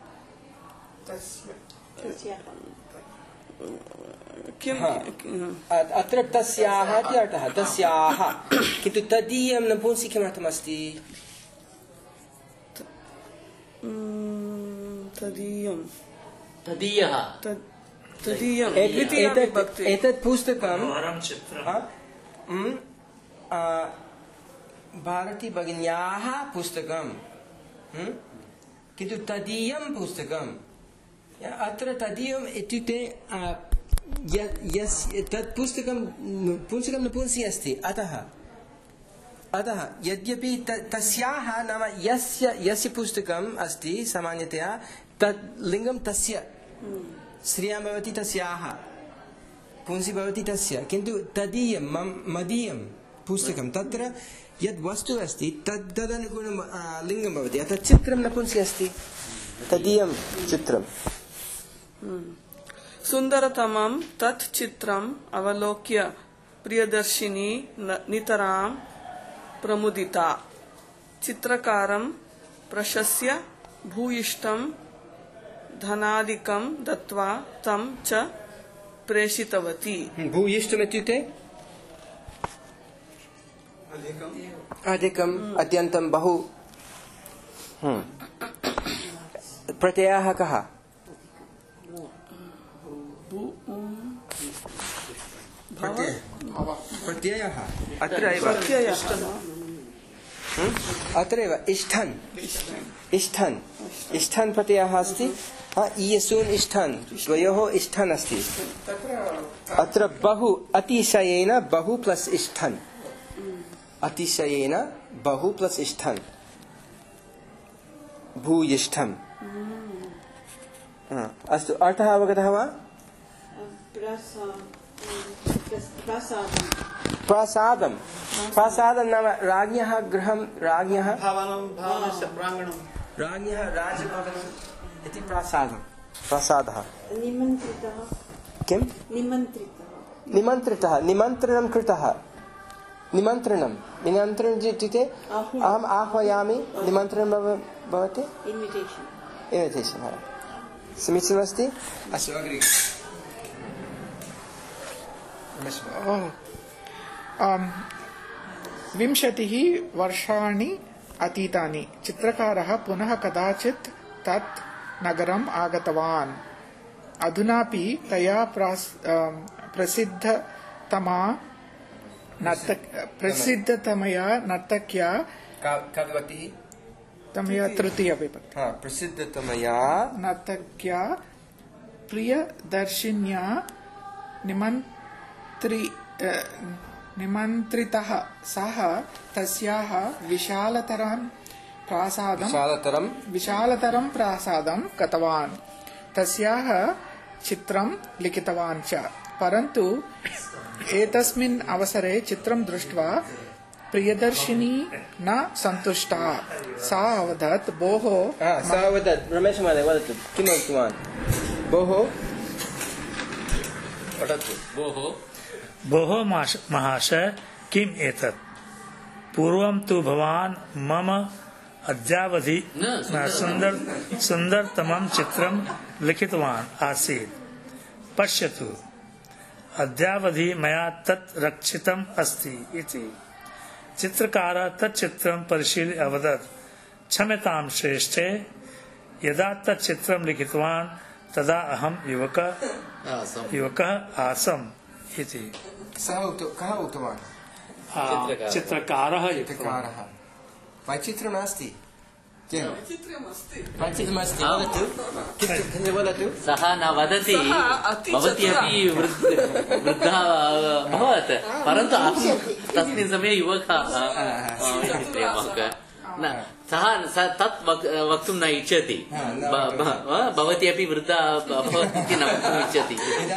किम्
अत्र तस्याः इति अर्थः तस्याः किन्तु तदीयं नपुंसकलिङ्गमर्थमस्ति
तदीयं
तदीयः
तदीयम्
एतत् पुस्तकं भारती भगिन्याः पुस्तकं किन्तु तदीयं पुस्तकम् अत्र तदीयम् इत्युक्ते तत् पुस्तकं पुस्तकं नपुंसकी अस्ति अतः अतः यद्यपि तस्याः नाम यस्य यस्य पुस्तकम् अस्ति सामान्यतया तत् लिङ्गं तस्य स्त्रियां भवति तस्याः पुंसि भवति तस्य किन्तु तदीयं मदीयं पुस्तकं तत्र यद् वस्तु अस्ति तद् तदनुगुणं लिङ्गं भवति अतः चित्रं नपुंसकी अस्ति तदीयं चित्रं
सुन्दरतमं तत् चित्रम् अवलोक्य प्रियदर्शिनी नितरां प्रमुदिता चित्रकारं प्रशस्य भूयिष्ठं धनादिकं दत्वा तं च प्रेषितवती
भूयिष्ठम् इत्युक्ते अधिकम् अत्यन्तं बहु प्रत्ययः कः प्रत्ययः अत्र एव अत्र एव इष्ठन् इष्ठन् इष्ठन् प्रत्ययः अस्ति हा इयसून् इष्ठन् द्वयोः इष्ठन् अस्ति अत्र बहु अतिशयेन बहु प्लस् इष्ठन् अतिशयेन बहु प्लस् इष्ठन् भूयिष्ठम् अस्तु अर्थः अवगतः वा प्रासादं प्रासादं नाम राज्ञः गृहं राज्ञः राज्ञः राजभवनम् इति प्रासादं प्रासादः
निमन्त्रितः
किं
निमन्त्रितः
निमन्त्रितः निमन्त्रणं कृतः निमन्त्रणं निमन्त्रणम् इत्युक्ते अहम् आह्वयामि निमन्त्रणं भवति
इन्विटेशन्
इन्विटेशन् समीचीनमस्ति अस्तु अग्रे
विंशतिः वर्षाणि अतीतानि चित्रकारः पुनः कदाचित् तत् नगरम् आगतवान् अधुनापि तया प्रसिद्धतमा प्रसिद्धतमया नर्तक्या तमया तृतीया विभक्ति
प्रसिद्धतमया
नर्तक्या प्रियदर्शिन्या निमन्त्रि निमन्त्रितः सः तस्याः विशालतरं प्रासादं
विशालतरं
विशालतरं प्रासादं गतवान् तस्याः चित्रं लिखितवान् च परन्तु एतस्मिन् अवसरे चित्रं दृष्ट्वा प्रियदर्शिनी न सन्तुष्टा सा अवदत् भोः
सा अवदत् रमेश महोदय वदतु किम् उक्तवान् भोः वदतु
भोः
भोः महाशय किम् एतत् पूर्वं तु भवान् मम अद्यावधि सुन्दर सुन्दरतमं चित्रं लिखितवान् आसीत् पश्यतु अद्यावधि मया तत् रक्षितम् अस्ति इति चित्रकारः तत् चित्रं परिशील्य अवदत् क्षम्यतां श्रेष्ठे यदा तत् चित्रं लिखितवान् तदा अहं युवकः युवकः आसम् इति
सः कः उक्तवान्
चित्रकारः
चित्रकारः वैचित्र्यं नास्ति
वैचित्र्यमस्ति
वदतु
सः न वदति भवती अपि वृद्धा अभवत् परन्तु तस्मिन् समये युवकः सः तत् वक्तुं न इच्छति भवती अपि वृद्धा अभवत् इति न वक्तुम् इच्छति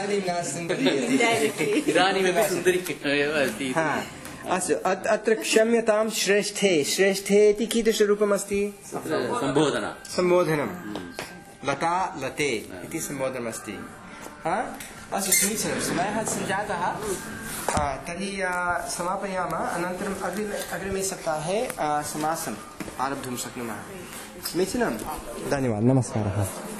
इदानीमपि सुन्दरी एव अस्ति
अस्तु अत्र क्षम्यतां श्रेष्ठे श्रेष्ठे इति कीदृशरूपम् अस्ति
सम्बोधन
सम्बोधनं लता लते इति सम्बोधनम् अस्ति अस्तु समीचीनं समयः सञ्जातः तर्हि समापयामः अनन्तरम् अग्रिमे अग्रिमे सप्ताहे समासम् आरब्धुं शक्नुमः समीचीनं धन्यवादः नमस्कारः